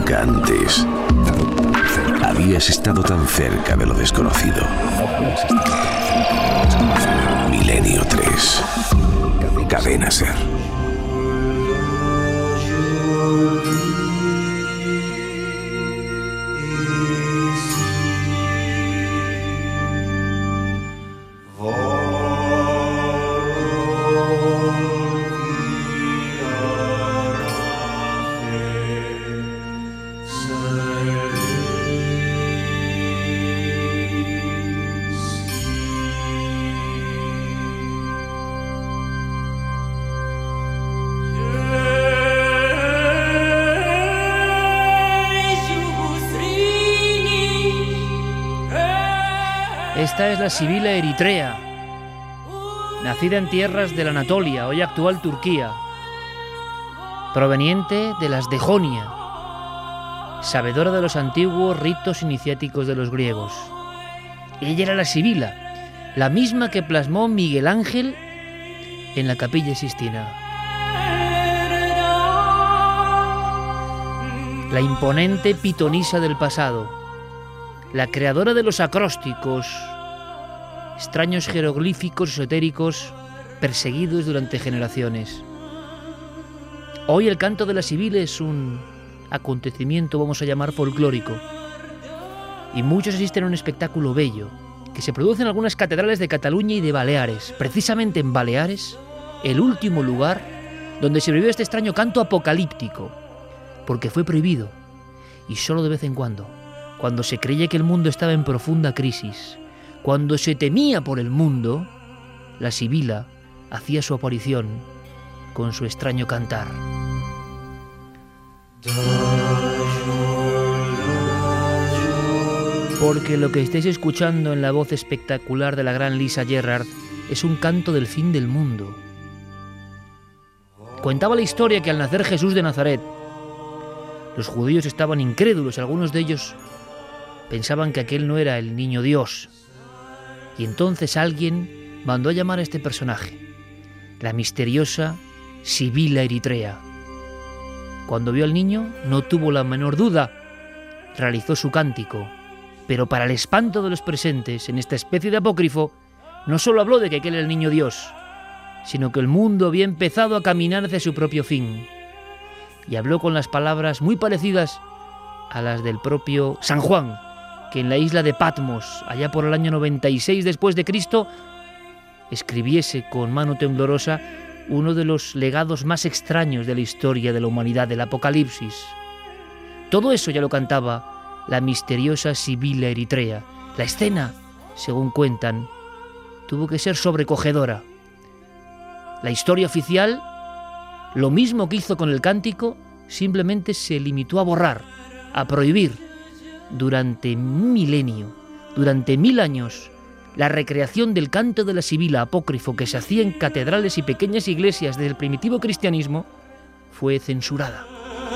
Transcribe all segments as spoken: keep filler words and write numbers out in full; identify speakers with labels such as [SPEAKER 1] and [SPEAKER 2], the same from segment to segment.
[SPEAKER 1] nunca antes habías estado tan cerca de lo desconocido. Milenio tres. Cadena Ser.
[SPEAKER 2] Esta es la sibila eritrea, nacida en tierras de la Anatolia, hoy actual Turquía, proveniente de las de Jonia, sabedora de los antiguos ritos iniciáticos de los griegos. Ella era la sibila, la misma que plasmó Miguel Ángel en la Capilla Sixtina. La imponente pitonisa del pasado, la creadora de los acrósticos, extraños jeroglíficos esotéricos perseguidos durante generaciones. Hoy el canto de la sibila es un acontecimiento, vamos a llamar, folclórico, y muchos asisten a un espectáculo bello que se produce en algunas catedrales de Cataluña y de Baleares, precisamente en Baleares, el último lugar donde se vivió este extraño canto apocalíptico, porque fue prohibido, y solo de vez en cuando, cuando se creía que el mundo estaba en profunda crisis, cuando se temía por el mundo, la sibila hacía su aparición con su extraño cantar. Porque lo que estáis escuchando en la voz espectacular de la gran Lisa Gerrard es un canto del fin del mundo. Contaba la historia que al nacer Jesús de Nazaret, los judíos estaban incrédulos, algunos de ellos pensaban que aquel no era el niño Dios. Y entonces alguien mandó a llamar a este personaje, la misteriosa sibila eritrea. Cuando vio al niño, no tuvo la menor duda, realizó su cántico, pero para el espanto de los presentes en esta especie de apócrifo, no solo habló de que aquel era el niño Dios, sino que el mundo había empezado a caminar hacia su propio fin. Y habló con las palabras muy parecidas a las del propio San Juan, que en la isla de Patmos, allá por el año noventa y seis después de Cristo, escribiese con mano temblorosa uno de los legados más extraños de la historia de la humanidad, del Apocalipsis. Todo eso ya lo cantaba la misteriosa sibila eritrea. La escena, según cuentan, tuvo que ser sobrecogedora. La historia oficial, lo mismo que hizo con el cántico, simplemente se limitó a borrar, a prohibir, durante un milenio, durante mil años, la recreación del canto de la sibila apócrifo que se hacía en catedrales y pequeñas iglesias desde el primitivo cristianismo fue censurada.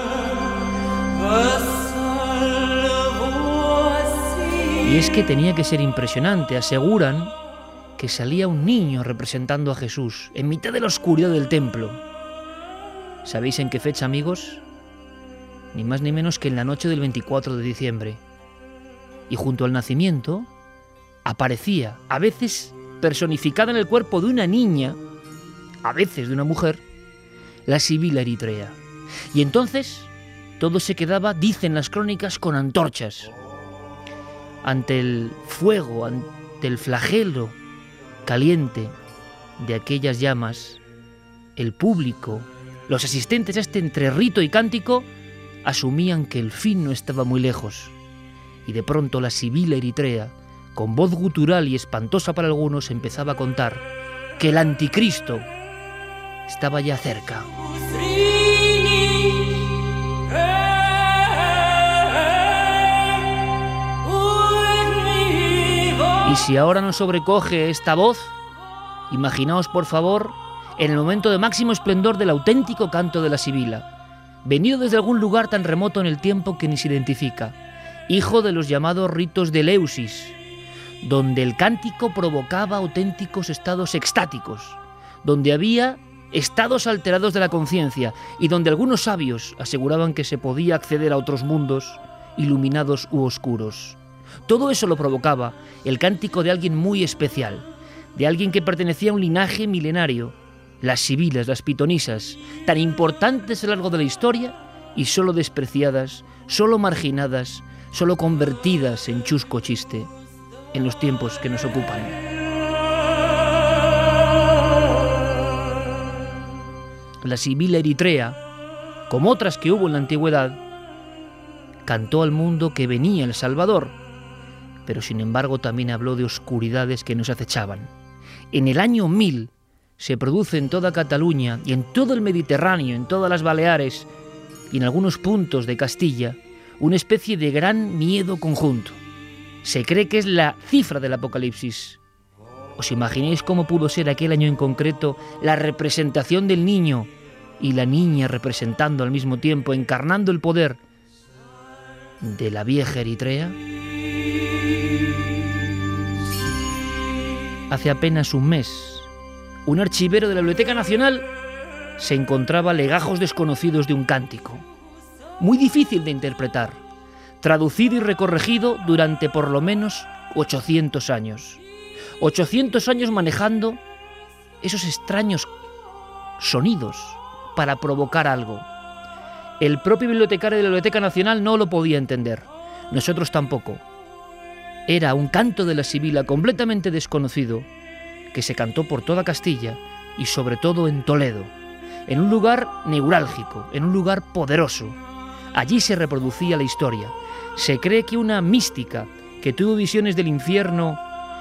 [SPEAKER 2] Y es que tenía que ser impresionante. Aseguran que salía un niño representando a Jesús en mitad de la oscuridad del templo. ¿Sabéis en qué fecha, amigos? Ni más ni menos que en la noche del veinticuatro de diciembre. Y junto al nacimiento aparecía, a veces personificada en el cuerpo de una niña, a veces de una mujer, la sibila eritrea. Y entonces todo se quedaba, dicen las crónicas, con antorchas. Ante el fuego, ante el flagelo caliente de aquellas llamas, el público, los asistentes a este entre rito y cántico, asumían que el fin no estaba muy lejos. Y de pronto la sibila eritrea, con voz gutural y espantosa para algunos, empezaba a contar que el anticristo estaba ya cerca. Y si ahora nos sobrecoge esta voz, imaginaos por favor en el momento de máximo esplendor del auténtico canto de la sibila, venido desde algún lugar tan remoto en el tiempo que ni se identifica, hijo de los llamados ritos de Eleusis, donde el cántico provocaba auténticos estados extáticos, donde había estados alterados de la conciencia, y donde algunos sabios aseguraban que se podía acceder a otros mundos, iluminados u oscuros. Todo eso lo provocaba el cántico de alguien muy especial, de alguien que pertenecía a un linaje milenario, las sibilas, las pitonisas, tan importantes a lo largo de la historia y solo despreciadas, solo marginadas, solo convertidas en chusco chiste en los tiempos que nos ocupan. La sibila eritrea, como otras que hubo en la antigüedad, cantó al mundo que venía el Salvador, pero sin embargo también habló de oscuridades que nos acechaban. En el año mil se produce en toda Cataluña y en todo el Mediterráneo, en todas las Baleares y en algunos puntos de Castilla, una especie de gran miedo conjunto. Se cree que es la cifra del Apocalipsis. ¿Os imagináis cómo pudo ser aquel año en concreto la representación del niño y la niña representando al mismo tiempo, encarnando el poder de la vieja Eritrea? Hace apenas un mes, un archivero de la Biblioteca Nacional se encontraba legajos desconocidos de un cántico, muy difícil de interpretar, traducido y recorregido durante por lo menos ochocientos años. ochocientos años manejando esos extraños sonidos para provocar algo. El propio bibliotecario de la Biblioteca Nacional no lo podía entender, nosotros tampoco. Era un canto de la sibila completamente desconocido que se cantó por toda Castilla y sobre todo en Toledo, en un lugar neurálgico, en un lugar poderoso. Allí se reproducía la historia. Se cree que una mística que tuvo visiones del infierno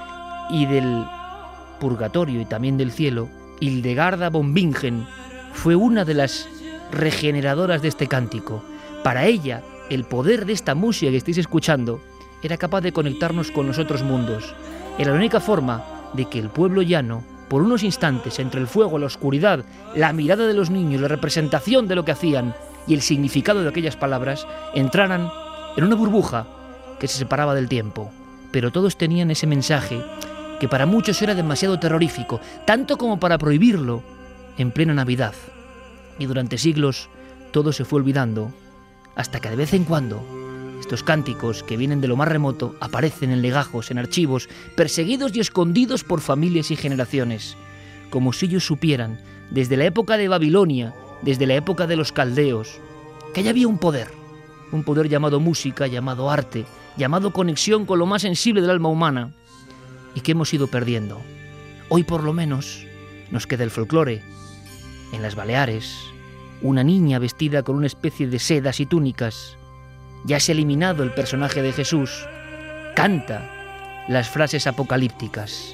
[SPEAKER 2] y del purgatorio y también del cielo, Hildegarda von Bingen, fue una de las regeneradoras de este cántico. Para ella, el poder de esta música que estáis escuchando era capaz de conectarnos con los otros mundos. Era la única forma de que el pueblo llano, por unos instantes, entre el fuego, la oscuridad, la mirada de los niños, la representación de lo que hacían y el significado de aquellas palabras, entraran en una burbuja que se separaba del tiempo. Pero todos tenían ese mensaje que para muchos era demasiado terrorífico, tanto como para prohibirlo en plena Navidad. Y durante siglos todo se fue olvidando, hasta que de vez en cuando estos cánticos que vienen de lo más remoto aparecen en legajos, en archivos, perseguidos y escondidos por familias y generaciones, como si ellos supieran, desde la época de Babilonia, desde la época de los caldeos, que allá había un poder, un poder llamado música, llamado arte, llamado conexión con lo más sensible del alma humana, y que hemos ido perdiendo. Hoy por lo menos nos queda el folclore. En las Baleares, una niña vestida con una especie de sedas y túnicas. Ya se ha eliminado el personaje de Jesús. Canta las frases apocalípticas.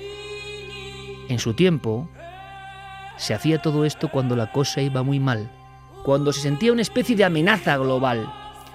[SPEAKER 2] En su tiempo, se hacía todo esto cuando la cosa iba muy mal, cuando se sentía una especie de amenaza global.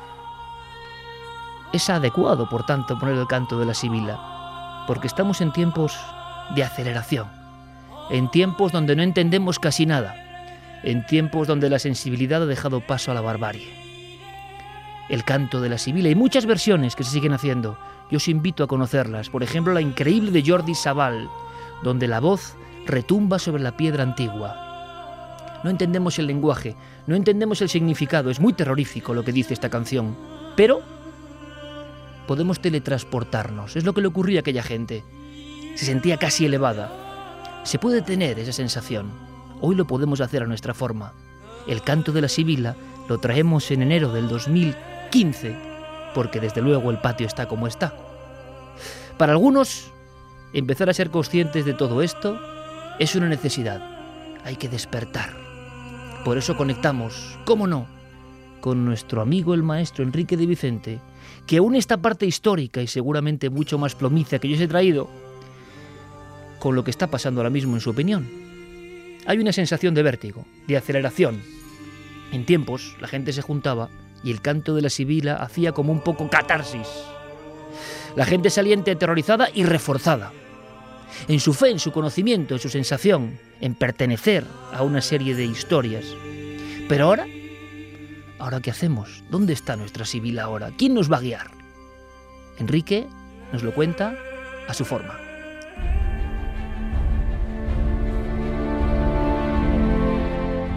[SPEAKER 2] Es adecuado, por tanto, poner el canto de la sibila, porque estamos en tiempos de aceleración, en tiempos donde no entendemos casi nada, en tiempos donde la sensibilidad ha dejado paso a la barbarie. El canto de la sibila y muchas versiones que se siguen haciendo. Yo os invito a conocerlas. Por ejemplo, la increíble de Jordi Sabal, donde la voz retumba sobre la piedra antigua. No entendemos el lenguaje, no entendemos el significado. Es muy terrorífico lo que dice esta canción. Pero podemos teletransportarnos. Es lo que le ocurría a aquella gente. Se sentía casi elevada. Se puede tener esa sensación. Hoy lo podemos hacer a nuestra forma. El canto de la sibila lo traemos en enero del dos mil quince, porque desde luego el patio está como está. Para algunos, empezar a ser conscientes de todo esto es una necesidad. Hay que despertar. Por eso conectamos, cómo no, con nuestro amigo el maestro Enrique de Vicente, que une esta parte histórica y seguramente mucho más plomiza que yo os he traído, con lo que está pasando ahora mismo en su opinión. Hay una sensación de vértigo, de aceleración. En tiempos la gente se juntaba y el canto de la sibila hacía como un poco catarsis. La gente salía aterrorizada y reforzada, en su fe, en su conocimiento, en su sensación, en pertenecer a una serie de historias. Pero ahora, ¿ahora qué hacemos? ¿Dónde está nuestra sibila ahora? ¿Quién nos va a guiar? Enrique nos lo cuenta a su forma.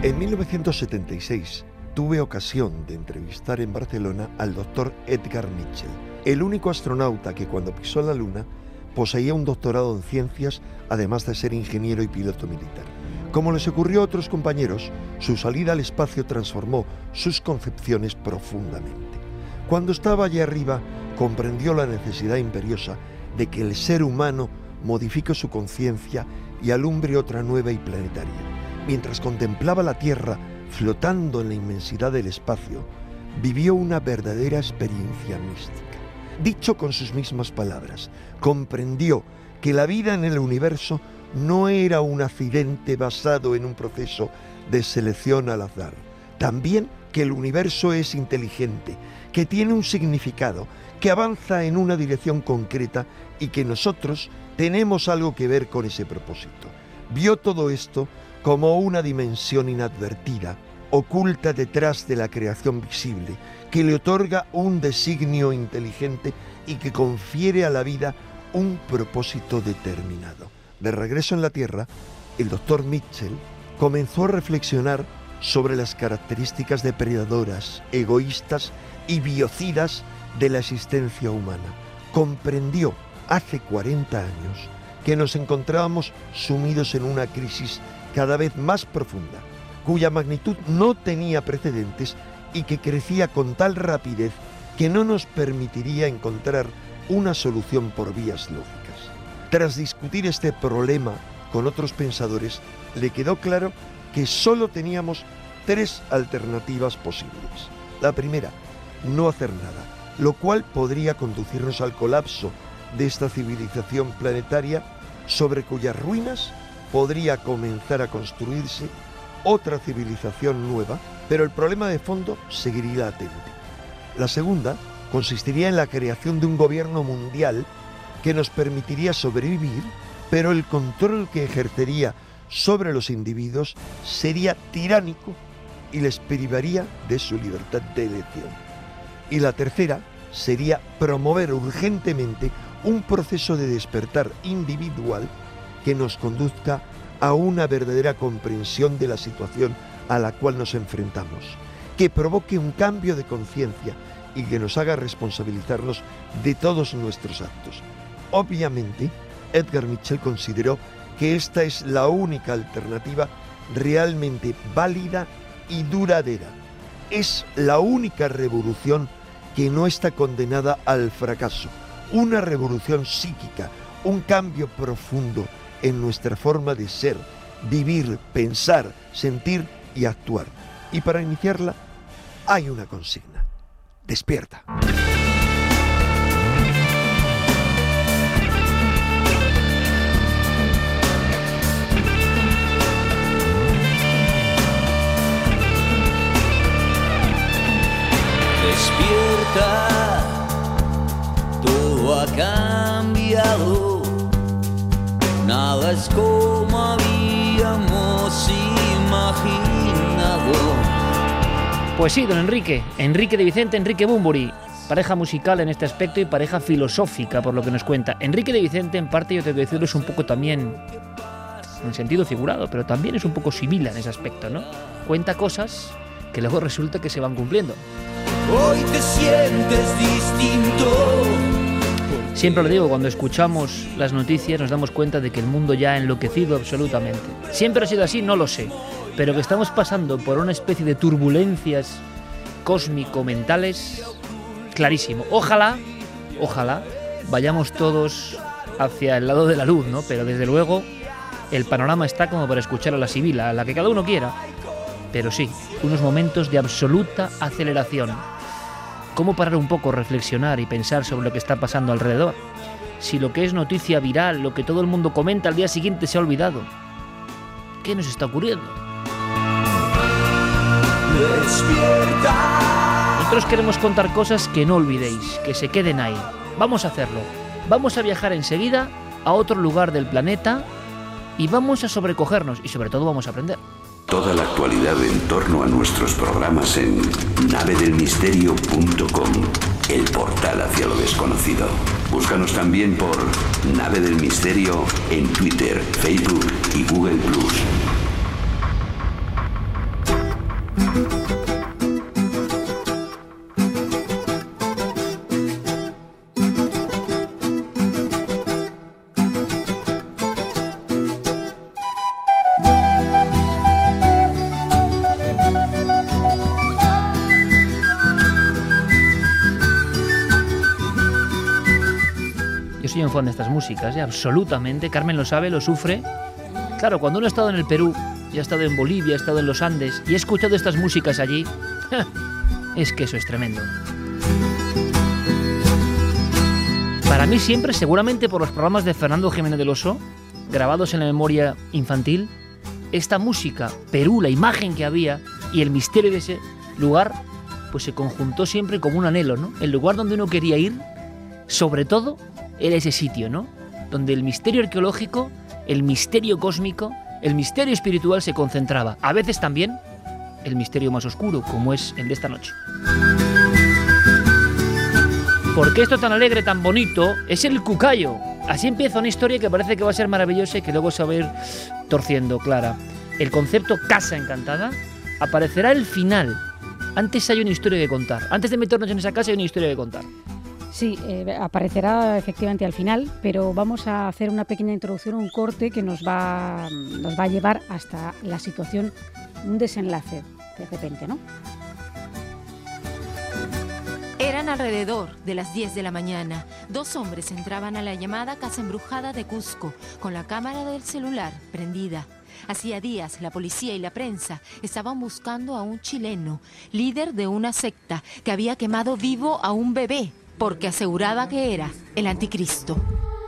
[SPEAKER 3] En mil novecientos setenta y seis tuve ocasión de entrevistar en Barcelona al doctor Edgar Mitchell, el único astronauta que cuando pisó la Luna poseía un doctorado en ciencias, además de ser ingeniero y piloto militar. Como les ocurrió a otros compañeros, su salida al espacio transformó sus concepciones profundamente. Cuando estaba allí arriba, comprendió la necesidad imperiosa de que el ser humano modifique su conciencia y alumbre otra nueva y planetaria. Mientras contemplaba la Tierra flotando en la inmensidad del espacio, vivió una verdadera experiencia mística. Dicho con sus mismas palabras, comprendió que la vida en el universo no era un accidente basado en un proceso de selección al azar. También que el universo es inteligente, que tiene un significado, que avanza en una dirección concreta y que nosotros tenemos algo que ver con ese propósito. Vio todo esto como una dimensión inadvertida, oculta detrás de la creación visible, que le otorga un designio inteligente y que confiere a la vida un propósito determinado. De regreso en la Tierra, el doctor Mitchell comenzó a reflexionar sobre las características depredadoras, egoístas y biocidas de la existencia humana. Comprendió hace cuarenta años que nos encontrábamos sumidos en una crisis cada vez más profunda, cuya magnitud no tenía precedentes y que crecía con tal rapidez que no nos permitiría encontrar una solución por vías lógicas. Tras discutir este problema con otros pensadores, le quedó claro que solo teníamos tres alternativas posibles. La primera, no hacer nada, lo cual podría conducirnos al colapso de esta civilización planetaria sobre cuyas ruinas podría comenzar a construirse otra civilización nueva, pero el problema de fondo seguiría latente. La segunda consistiría en la creación de un gobierno mundial que nos permitiría sobrevivir, pero el control que ejercería sobre los individuos sería tiránico y les privaría de su libertad de elección. Y la tercera sería promover urgentemente un proceso de despertar individual que nos conduzca a una verdadera comprensión de la situación a la cual nos enfrentamos, que provoque un cambio de conciencia y que nos haga responsabilizarnos de todos nuestros actos. Obviamente, Edgar Mitchell consideró que esta es la única alternativa realmente válida y duradera. Es la única revolución que no está condenada al fracaso, una revolución psíquica, un cambio profundo en nuestra forma de ser, vivir, pensar, sentir y actuar. Y para iniciarla hay una consigna: despierta.
[SPEAKER 4] Despierta, todo ha cambiado, nada es como habíamos imaginado.
[SPEAKER 2] Pues sí, don Enrique, Enrique de Vicente, Enrique Bunbury, pareja musical en este aspecto y pareja filosófica por lo que nos cuenta. Enrique de Vicente, en parte, yo tengo que decirlo, es un poco también, en sentido figurado, pero también es un poco sibila en ese aspecto, ¿no? Cuenta cosas que luego resulta que se van cumpliendo.
[SPEAKER 4] Hoy te sientes distinto.
[SPEAKER 2] Siempre lo digo, cuando escuchamos las noticias nos damos cuenta de que el mundo ya ha enloquecido absolutamente. ¿Siempre ha sido así? No lo sé. Pero que estamos pasando por una especie de turbulencias cósmico-mentales, clarísimo. Ojalá, ojalá, vayamos todos hacia el lado de la luz, ¿no? Pero desde luego el panorama está como para escuchar a la sibila, a la que cada uno quiera. Pero sí, unos momentos de absoluta aceleración. ¿Cómo parar un poco, reflexionar y pensar sobre lo que está pasando alrededor? Si lo que es noticia viral, lo que todo el mundo comenta al día siguiente se ha olvidado. ¿Qué nos está ocurriendo?
[SPEAKER 4] Despierta.
[SPEAKER 2] Nosotros queremos contar cosas que no olvidéis, que se queden ahí. Vamos a hacerlo. Vamos a viajar enseguida a otro lugar del planeta y vamos a sobrecogernos y sobre todo vamos a aprender.
[SPEAKER 1] Toda la actualidad en torno a nuestros programas en nave del misterio punto com, el portal hacia lo desconocido. Búscanos también por Nave del Misterio en Twitter, Facebook y Google plus.
[SPEAKER 2] Soy un fan de estas músicas, ¿eh? Absolutamente. Carmen lo sabe, lo sufre. Claro, cuando uno ha estado en el Perú, y ha estado en Bolivia, ha estado en los Andes, y ha escuchado estas músicas allí, es que eso es tremendo. Para mí siempre, seguramente por los programas de Fernando Jiménez del Oso, grabados en la memoria infantil, esta música, Perú, la imagen que había y el misterio de ese lugar, pues se conjuntó siempre como un anhelo, ¿no? El lugar donde uno quería ir, sobre todo, era ese sitio, ¿no? Donde el misterio arqueológico, el misterio cósmico, el misterio espiritual se concentraba. A veces también el misterio más oscuro, como es el de esta noche. Porque esto tan alegre, tan bonito, es el cucayo. Así empieza una historia que parece que va a ser maravillosa y que luego se va a ir torciendo, Clara. El concepto casa encantada aparecerá al final. Antes hay una historia que contar. Antes de meternos en esa casa hay una historia que contar.
[SPEAKER 5] Sí, eh, aparecerá efectivamente al final, pero vamos a hacer una pequeña introducción, un corte que nos va, nos va a llevar hasta la situación, un desenlace de repente, ¿no?
[SPEAKER 6] Eran alrededor de las diez de la mañana. Dos hombres entraban a la llamada Casa Embrujada de Cusco, con la cámara del celular prendida. Hacía días la policía y la prensa estaban buscando a un chileno, líder de una secta que había quemado vivo a un bebé, porque aseguraba que era el anticristo.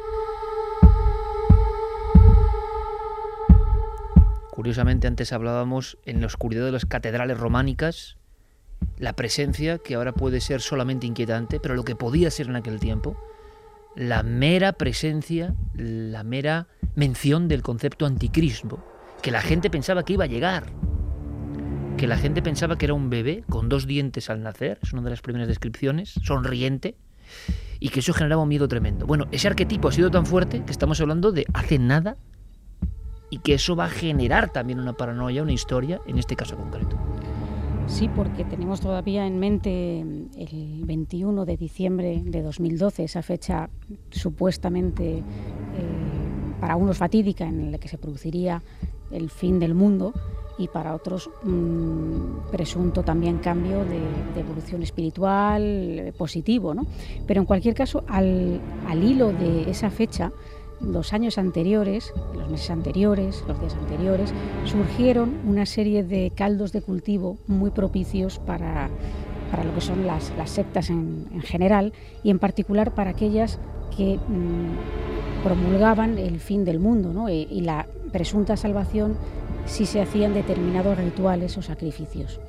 [SPEAKER 2] Curiosamente, antes hablábamos en la oscuridad de las catedrales románicas, la presencia, que ahora puede ser solamente inquietante, pero lo que podía ser en aquel tiempo, la mera presencia, la mera mención del concepto anticristo, que la gente pensaba que iba a llegar, que la gente pensaba que era un bebé con dos dientes al nacer, es una de las primeras descripciones, sonriente, y que eso generaba un miedo tremendo. Bueno, ese arquetipo ha sido tan fuerte que estamos hablando de hace nada, y que eso va a generar también una paranoia, una historia, en este caso concreto.
[SPEAKER 5] Sí, porque tenemos todavía en mente el veintiuno de diciembre de dos mil doce, esa fecha supuestamente eh, para unos fatídica, en la que se produciría el fin del mundo, y para otros un presunto también cambio de, de evolución espiritual eh, positivo, ¿no? Pero en cualquier caso, al, al hilo de esa fecha, los años anteriores, los meses anteriores, los días anteriores, surgieron una serie de caldos de cultivo muy propicios para, para lo que son las, las sectas en, en general, y en particular para aquellas que mmm, promulgaban el fin del mundo, ¿no? y, y la presunta salvación si se hacían determinados rituales o sacrificios.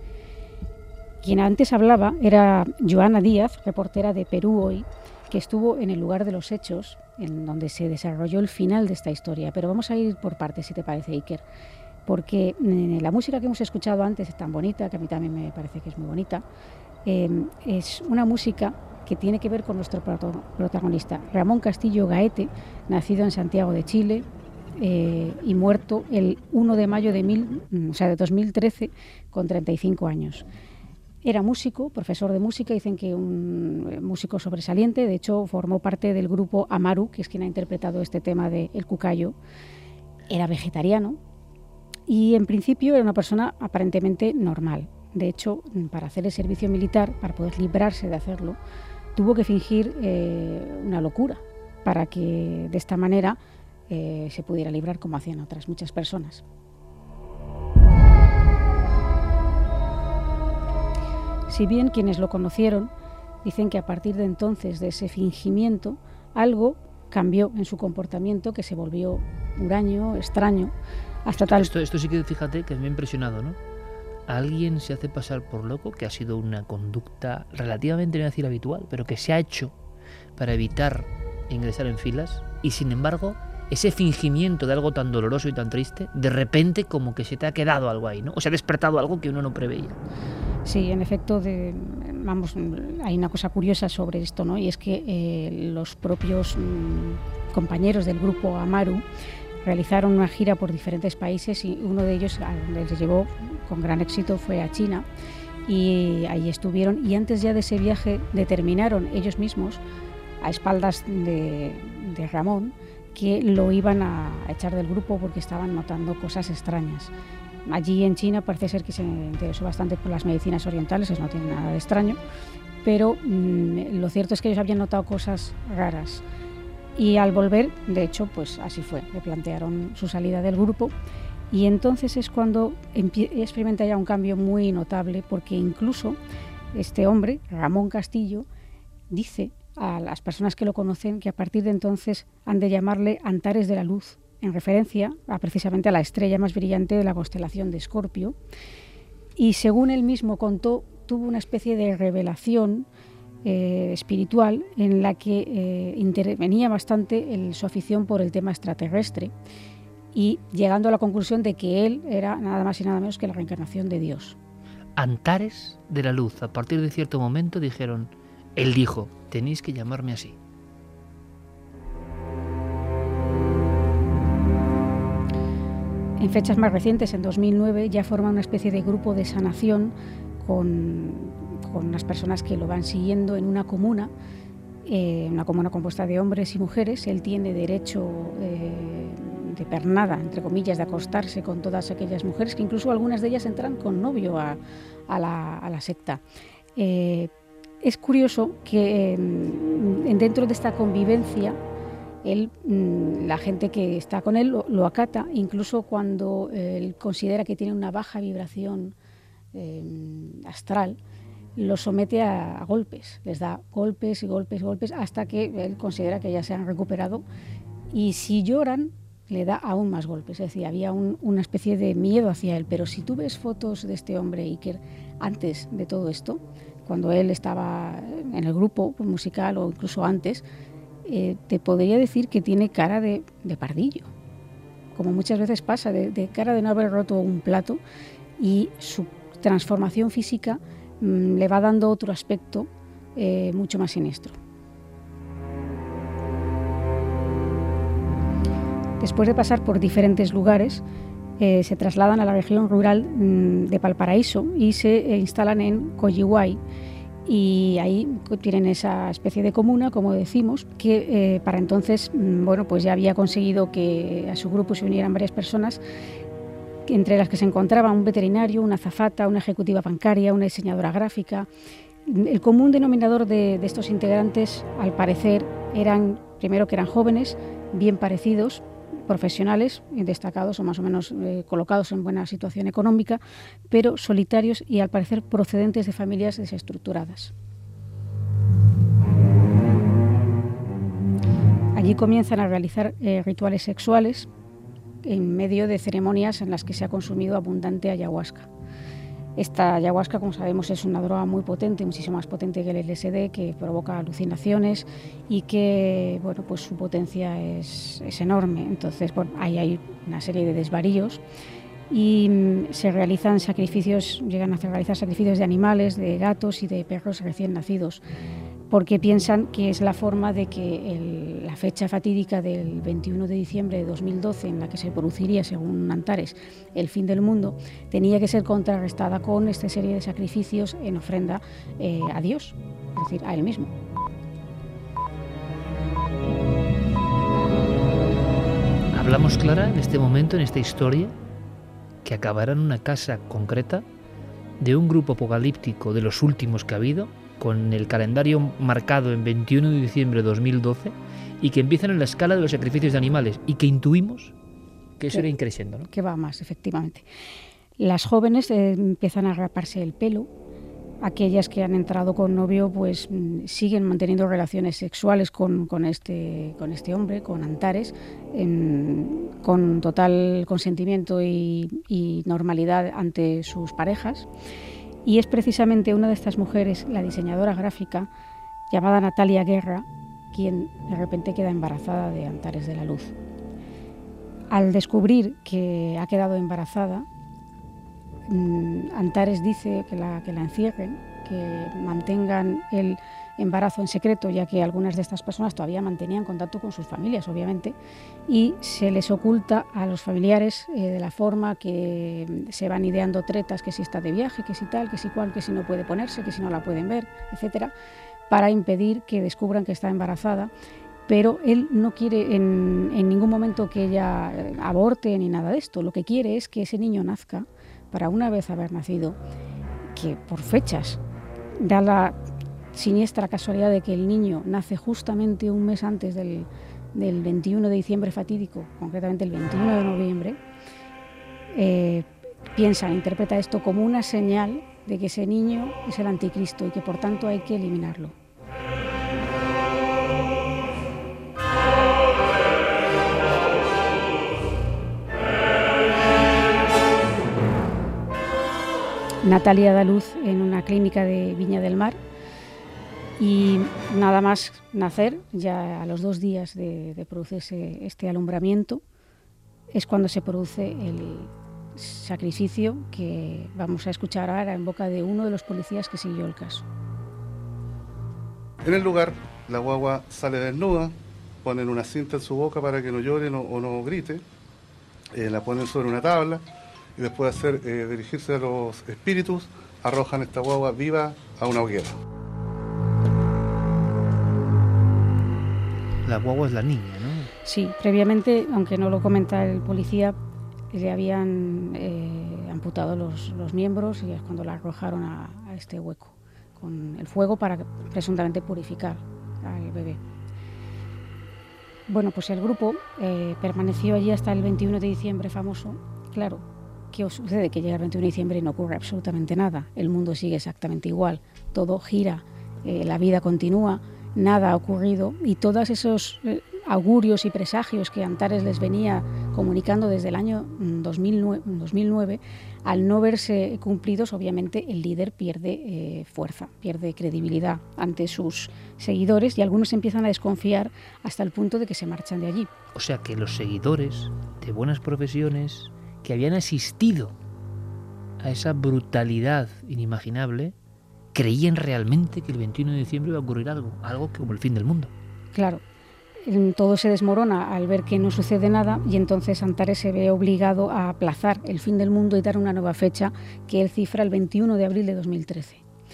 [SPEAKER 5] Quien antes hablaba era Joana Díaz, reportera de Perú Hoy, que estuvo en el lugar de los hechos, en donde se desarrolló el final de esta historia. Pero vamos a ir por partes, si te parece, Iker, porque eh, la música que hemos escuchado antes es tan bonita, que a mí también me parece que es muy bonita, eh, es una música que tiene que ver con nuestro protagonista, Ramón Castillo Gaete, nacido en Santiago de Chile, eh, y muerto el uno de mayo de, mil, o sea, de dos mil trece, con treinta y cinco años. Era músico, profesor de música, dicen que un músico sobresaliente, de hecho formó parte del grupo Amaru, que es quien ha interpretado este tema de El Cucayo. Era vegetariano y en principio era una persona aparentemente normal. De hecho, para hacer el servicio militar, para poder librarse de hacerlo, tuvo que fingir eh, una locura para que de esta manera eh, se pudiera librar, como hacían otras muchas personas. Si bien quienes lo conocieron dicen que a partir de entonces, de ese fingimiento, algo cambió en su comportamiento, que se volvió huraño, extraño, hasta
[SPEAKER 2] esto,
[SPEAKER 5] tal...
[SPEAKER 2] Esto, esto sí que, fíjate, que me ha impresionado, ¿no? Alguien se hace pasar por loco, que ha sido una conducta relativamente, no voy a decir habitual, pero que se ha hecho para evitar ingresar en filas, y sin embargo, ese fingimiento de algo tan doloroso y tan triste, de repente como que se te ha quedado algo ahí, ¿no? O se ha despertado algo que uno no preveía.
[SPEAKER 5] Sí, en efecto, de, vamos, hay una cosa curiosa sobre esto, ¿no? Y es que eh, los propios mmm, compañeros del grupo Amaru realizaron una gira por diferentes países, y uno de ellos les llevó con gran éxito fue a China y ahí estuvieron, y antes ya de ese viaje determinaron ellos mismos, a espaldas de, de Ramón, que lo iban a echar del grupo porque estaban notando cosas extrañas. Allí en China parece ser que se interesó bastante por las medicinas orientales, eso no tiene nada de extraño, pero mmm, lo cierto es que ellos habían notado cosas raras. Y al volver, de hecho, pues así fue, le plantearon su salida del grupo y entonces es cuando experimenta ya un cambio muy notable, porque incluso este hombre, Ramón Castillo, dice a las personas que lo conocen que a partir de entonces han de llamarle Antares de la Luz, en referencia a precisamente a la estrella más brillante de la constelación de Escorpio. Y según él mismo contó, tuvo una especie de revelación Eh, espiritual en la que eh, intervenía bastante el, su afición por el tema extraterrestre, y llegando a la conclusión de que él era nada más y nada menos que la reencarnación de Dios.
[SPEAKER 2] Antares de la Luz. A partir de cierto momento dijeron, él dijo, tenéis que llamarme así.
[SPEAKER 5] En fechas más recientes, en dos mil nueve, ya forma una especie de grupo de sanación con con unas personas que lo van siguiendo en una comuna, eh, una comuna compuesta de hombres y mujeres. Él tiene derecho eh, de pernada, entre comillas, de acostarse con todas aquellas mujeres, que incluso algunas de ellas entran con novio a, a, la, a la secta. Eh, es curioso que eh, dentro de esta convivencia, él, la gente que está con él lo, lo acata, incluso cuando él considera que tiene una baja vibración eh, astral, lo somete a, a golpes, les da golpes y golpes y golpes hasta que él considera que ya se han recuperado, y si lloran le da aún más golpes. Es decir, había un, una especie de miedo hacia él. Pero si tú ves fotos de este hombre, Iker, antes de todo esto, cuando él estaba en el grupo musical o incluso antes, eh, te podría decir que tiene cara de, de pardillo, como muchas veces pasa, de, de cara de no haber roto un plato, y su transformación física le va dando otro aspecto eh, mucho más siniestro. Después de pasar por diferentes lugares, eh, se trasladan a la región rural mmm, de Valparaíso y se eh, instalan en Coyihuay, y ahí tienen esa especie de comuna, como decimos, que eh, para entonces mmm, bueno, pues ya había conseguido que a su grupo se unieran varias personas, entre las que se encontraba un veterinario, una azafata, una ejecutiva bancaria, una diseñadora gráfica. El común denominador de, de estos integrantes, al parecer, eran, primero, que eran jóvenes, bien parecidos, profesionales, destacados o más o menos eh, colocados en buena situación económica, pero solitarios y, al parecer, procedentes de familias desestructuradas. Allí comienzan a realizar eh, rituales sexuales en medio de ceremonias en las que se ha consumido abundante ayahuasca. Esta ayahuasca, como sabemos, es una droga muy potente, muchísimo más potente que el L S D, que provoca alucinaciones y que, bueno, pues su potencia es, es enorme. Entonces, bueno, ahí hay una serie de desvaríos y mm, se realizan sacrificios, llegan a realizar sacrificios de animales, de gatos y de perros recién nacidos, porque piensan que es la forma de que el, la fecha fatídica del veintiuno de diciembre de dos mil doce, en la que se produciría, según Antares, el fin del mundo, tenía que ser contrarrestada con esta serie de sacrificios en ofrenda eh, a Dios, es decir, a él mismo.
[SPEAKER 2] Hablamos, Clara, en este momento, en esta historia, que acabará en una casa concreta de un grupo apocalíptico de los últimos que ha habido, con el calendario marcado en veintiuno de diciembre de dos mil doce, y que empiezan en la escala de los sacrificios de animales, y que intuimos que eso
[SPEAKER 5] que,
[SPEAKER 2] era increciendo, ¿no?
[SPEAKER 5] Que va más, efectivamente. Las jóvenes eh, empiezan a raparse el pelo. Aquellas que han entrado con novio, pues siguen manteniendo relaciones sexuales con, con, este, con este hombre, con Antares, en, con total consentimiento y, y normalidad ante sus parejas. Y es precisamente una de estas mujeres, la diseñadora gráfica, llamada Natalia Guerra, quien de repente queda embarazada de Antares de la Luz. Al descubrir que ha quedado embarazada, Antares dice que la, que la encierren, que mantengan el, embarazo en secreto, ya que algunas de estas personas todavía mantenían contacto con sus familias, obviamente, y se les oculta a los familiares eh, de la forma que se van ideando tretas, que si está de viaje, que si tal, que si cual, que si no puede ponerse, que si no la pueden ver, etcétera, para impedir que descubran que está embarazada. Pero él no quiere en, en ningún momento que ella aborte ni nada de esto. Lo que quiere es que ese niño nazca, para una vez haber nacido, que por fechas da la siniestra casualidad de que el niño nace justamente un mes antes del, del veintiuno de diciembre fatídico, concretamente el veintiuno de noviembre, eh, piensa, interpreta esto como una señal de que ese niño es el anticristo y que por tanto hay que eliminarlo. Natalia da luz en una clínica de Viña del Mar y nada más nacer, ya a los dos días de, de producirse este alumbramiento, es cuando se produce el sacrificio que vamos a escuchar ahora en boca de uno de los policías que siguió el caso.
[SPEAKER 7] En el lugar, la guagua sale desnuda, ponen una cinta en su boca para que no llore no, o no grite, eh, la ponen sobre una tabla, y después de hacer, eh, dirigirse a los espíritus, arrojan esta guagua viva a una hoguera.
[SPEAKER 2] La guagua es la niña, ¿no?
[SPEAKER 5] Sí, previamente, aunque no lo comenta el policía, le habían eh, amputado los, los miembros y es cuando la arrojaron a, a este hueco con el fuego para presuntamente purificar al bebé. Bueno, pues el grupo eh, permaneció allí hasta el veintiuno de diciembre famoso. Claro, ¿qué os sucede? Que llega el veintiuno de diciembre y no ocurre absolutamente nada. El mundo sigue exactamente igual. Todo gira, eh, la vida continúa, nada ha ocurrido y todos esos eh, augurios y presagios que Antares les venía comunicando desde el año dos mil nueve, al no verse cumplidos, obviamente el líder pierde eh, fuerza, pierde credibilidad ante sus seguidores y algunos empiezan a desconfiar hasta el punto de que se marchan de allí.
[SPEAKER 2] O sea que los seguidores de buenas profesiones que habían asistido a esa brutalidad inimaginable, creían realmente que el veintiuno de diciembre iba a ocurrir algo, algo como el fin del mundo.
[SPEAKER 5] Claro, todo se desmorona al ver que no sucede nada y entonces Antares se ve obligado a aplazar el fin del mundo y dar una nueva fecha que él cifra el veintiuno de abril de dos mil trece.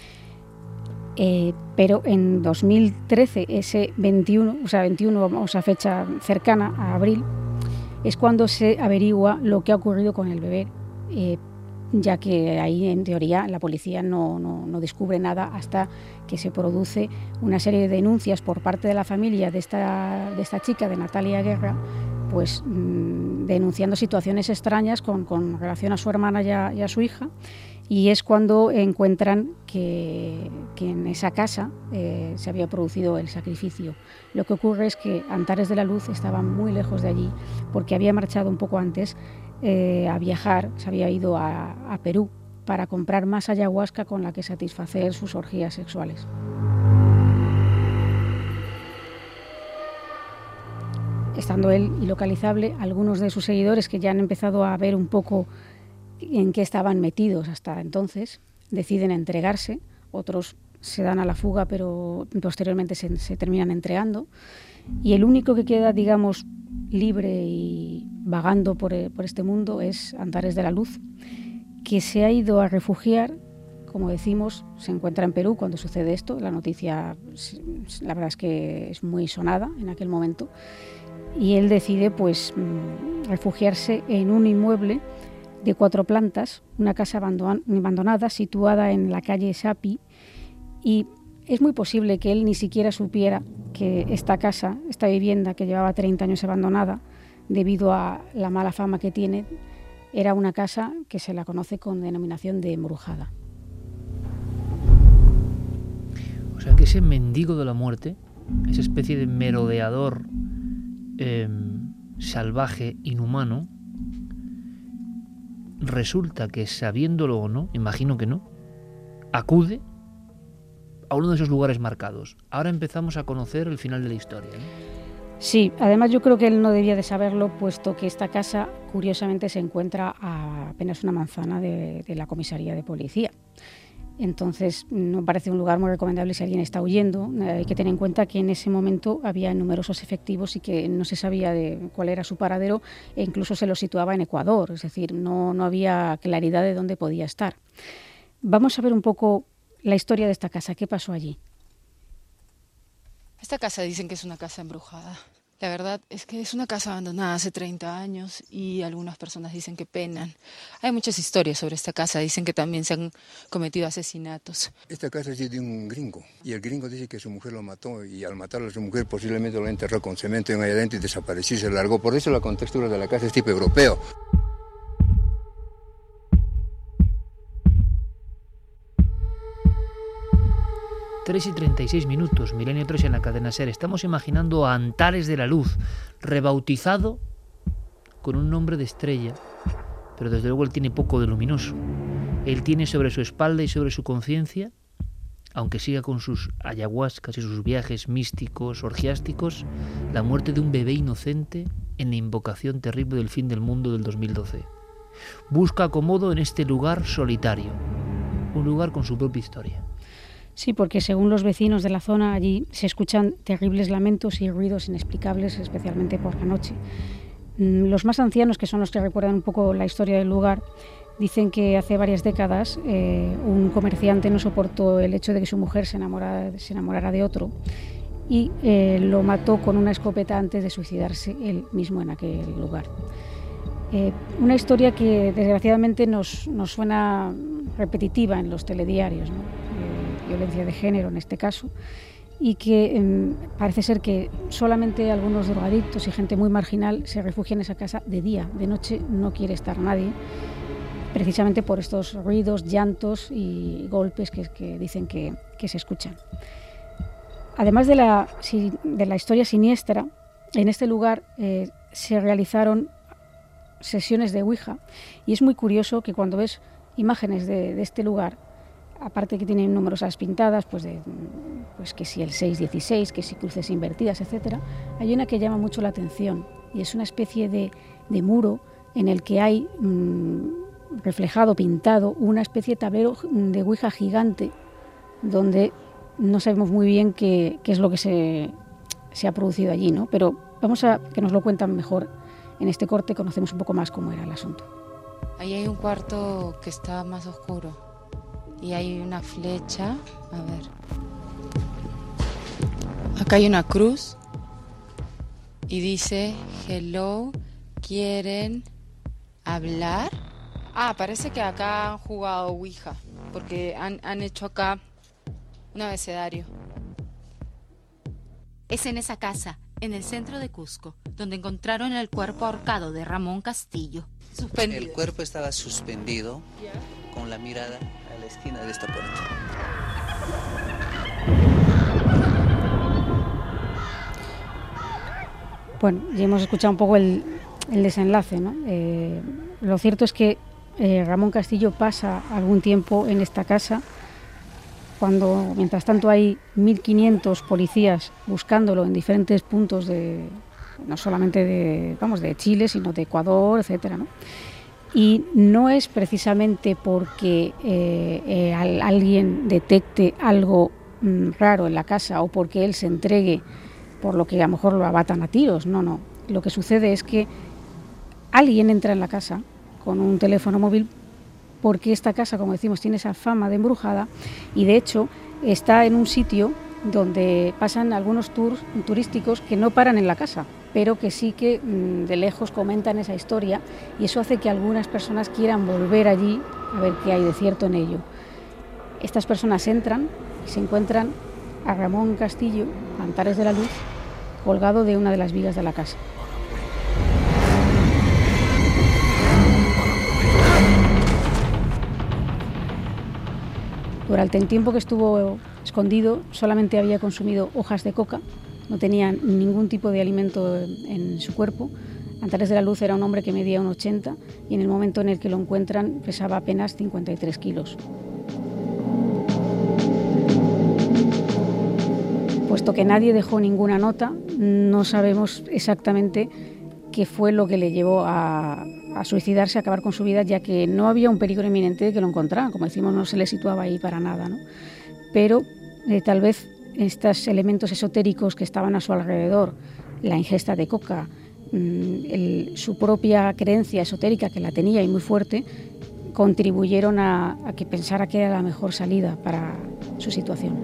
[SPEAKER 5] Eh, pero en dos mil trece, ese veintiuno, o sea, veintiuno, o sea, fecha cercana a abril, es cuando se averigua lo que ha ocurrido con el bebé, eh, ya que ahí en teoría la policía no, no, no descubre nada hasta que se produce una serie de denuncias por parte de la familia de esta, de esta chica, de Natalia Guerra, pues mmm, denunciando situaciones extrañas con, con relación a su hermana y a, y a su hija, y es cuando encuentran que, que en esa casa eh, se había producido el sacrificio. Lo que ocurre es que Antares de la Luz estaba muy lejos de allí porque había marchado un poco antes eh, a viajar, se había ido a, a Perú para comprar más ayahuasca con la que satisfacer sus orgías sexuales. Estando él ilocalizable, algunos de sus seguidores que ya han empezado a ver un poco en qué estaban metidos hasta entonces, deciden entregarse, otros se dan a la fuga pero posteriormente se, se terminan entregando y el único que queda, digamos, libre y vagando por, por este mundo es Antares de la Luz, que se ha ido a refugiar, como decimos, se encuentra en Perú cuando sucede esto, la noticia la verdad es que es muy sonada en aquel momento y él decide pues refugiarse en un inmueble de cuatro plantas, una casa abandonada situada en la calle Sapi, y es muy posible que él ni siquiera supiera que esta casa, esta vivienda que llevaba treinta años abandonada, debido a la mala fama que tiene, era una casa que se la conoce con denominación de embrujada.
[SPEAKER 2] O sea que ese mendigo de la muerte, esa especie de merodeador eh, salvaje, inhumano, resulta que, sabiéndolo o no, imagino que no, acude a uno de esos lugares marcados. Ahora empezamos a conocer el final de la historia, ¿no?
[SPEAKER 5] Sí, además yo creo que él no debía de saberlo, puesto que esta casa, curiosamente, se encuentra a apenas una manzana de, de la comisaría de policía. Entonces no parece un lugar muy recomendable si alguien está huyendo. Hay que tener en cuenta que en ese momento había numerosos efectivos y que no se sabía de cuál era su paradero e incluso se lo situaba en Ecuador, es decir, no, no había claridad de dónde podía estar. Vamos a ver un poco la historia de esta casa, ¿qué pasó allí?
[SPEAKER 8] Esta casa dicen que es una casa embrujada. La verdad es que es una casa abandonada hace treinta años y algunas personas dicen que penan. Hay muchas historias sobre esta casa, dicen que también se han cometido asesinatos.
[SPEAKER 9] Esta casa es de un gringo y el gringo dice que su mujer lo mató y al matarlo a su mujer posiblemente lo enterró con cemento en allá adentro y desapareció y se largó. Por eso la contextura de la casa es tipo europeo.
[SPEAKER 2] tres y treinta y seis minutos, Milenio tres en la cadena SER. Estamos imaginando a Antares de la Luz, rebautizado con un nombre de estrella, pero desde luego él tiene poco de luminoso. Él tiene sobre su espalda y sobre su conciencia, aunque siga con sus ayahuascas y sus viajes místicos, orgiásticos, la muerte de un bebé inocente en la invocación terrible del fin del mundo del dos mil doce. Busca acomodo en este lugar solitario, un lugar con su propia historia.
[SPEAKER 5] Sí, porque según los vecinos de la zona, allí se escuchan terribles lamentos y ruidos inexplicables, especialmente por la noche. Los más ancianos, que son los que recuerdan un poco la historia del lugar, dicen que hace varias décadas eh, un comerciante no soportó el hecho de que su mujer se enamorara, se enamorara de otro y eh, lo mató con una escopeta antes de suicidarse él mismo en aquel lugar. Eh, una historia que desgraciadamente nos, nos suena repetitiva en los telediarios, ¿no? Eh, violencia de género en este caso, y que eh, parece ser que solamente algunos drogadictos y gente muy marginal se refugian en esa casa de día, de noche no quiere estar nadie, precisamente por estos ruidos, llantos y golpes que, que dicen que, que se escuchan. Además de la, de la historia siniestra, en este lugar eh, se realizaron sesiones de Ouija y es muy curioso que cuando ves imágenes de, de este lugar, aparte que tienen numerosas pintadas, pues, de, pues que si el seis dieciséis, que si cruces invertidas, etcétera, hay una que llama mucho la atención y es una especie de, de muro en el que hay mmm, reflejado, pintado, una especie de tablero de Ouija gigante donde no sabemos muy bien qué, qué es lo que se, se ha producido allí, ¿no? Pero vamos a que nos lo cuentan mejor en este corte, conocemos un poco más cómo era el asunto.
[SPEAKER 8] Ahí hay un cuarto que está más oscuro y hay una flecha, a ver, acá hay una cruz y dice hello, ¿quieren hablar? Ah, parece que acá han jugado Ouija porque han, han hecho acá un abecedario.
[SPEAKER 6] Es en esa casa, en el centro de Cusco, donde encontraron el cuerpo ahorcado de Ramón Castillo.
[SPEAKER 8] Suspendido.
[SPEAKER 10] El cuerpo estaba suspendido, yeah, con la mirada a la esquina de esta puerta.
[SPEAKER 5] Bueno, ya hemos escuchado un poco el, el desenlace, ¿no? Eh, lo cierto es que eh, Ramón Castillo pasa algún tiempo en esta casa, cuando mientras tanto hay mil quinientos policías buscándolo en diferentes puntos de, no solamente de, vamos, de Chile, sino de Ecuador, etcétera, ¿no? Y no es precisamente porque eh, eh, al, alguien detecte algo mm, raro en la casa o porque él se entregue, por lo que a lo mejor lo abatan a tiros, no, no. Lo que sucede es que alguien entra en la casa con un teléfono móvil, porque esta casa, como decimos, tiene esa fama de embrujada y de hecho está en un sitio donde pasan algunos tours turísticos que no paran en la casa, pero que sí que mmm, de lejos comentan esa historia y eso hace que algunas personas quieran volver allí a ver qué hay de cierto en ello. Estas personas entran y se encuentran a Ramón Castillo, Antares de la Luz, colgado de una de las vigas de la casa. Durante el tiempo que estuvo escondido solamente había consumido hojas de coca, no tenía ningún tipo de alimento en, en su cuerpo. Antares de la Luz era un hombre que medía un ochenta y en el momento en el que lo encuentran pesaba apenas cincuenta y tres kilos. Puesto que nadie dejó ninguna nota, no sabemos exactamente que fue lo que le llevó a, a suicidarse, a acabar con su vida, ya que no había un peligro inminente de que lo encontraran. Como decimos, no se le situaba ahí para nada, ¿no? Pero eh, tal vez estos elementos esotéricos que estaban a su alrededor, la ingesta de coca, mmm, el, su propia creencia esotérica, que la tenía y muy fuerte, contribuyeron a, a que pensara que era la mejor salida para su situación.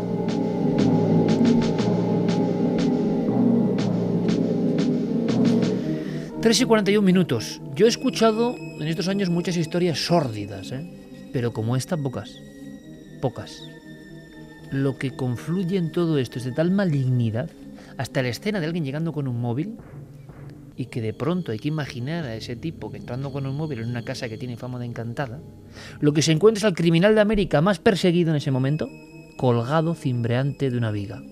[SPEAKER 2] tres y cuarenta y un minutos. Yo he escuchado en estos años muchas historias sórdidas, ¿eh? Pero como esta, pocas. Pocas. Lo que confluye en todo esto es de tal malignidad, hasta la escena de alguien llegando con un móvil, y que de pronto hay que imaginar a ese tipo que entrando con un móvil en una casa que tiene fama de encantada, lo que se encuentra es al criminal de América más perseguido en ese momento, colgado cimbreante de una viga.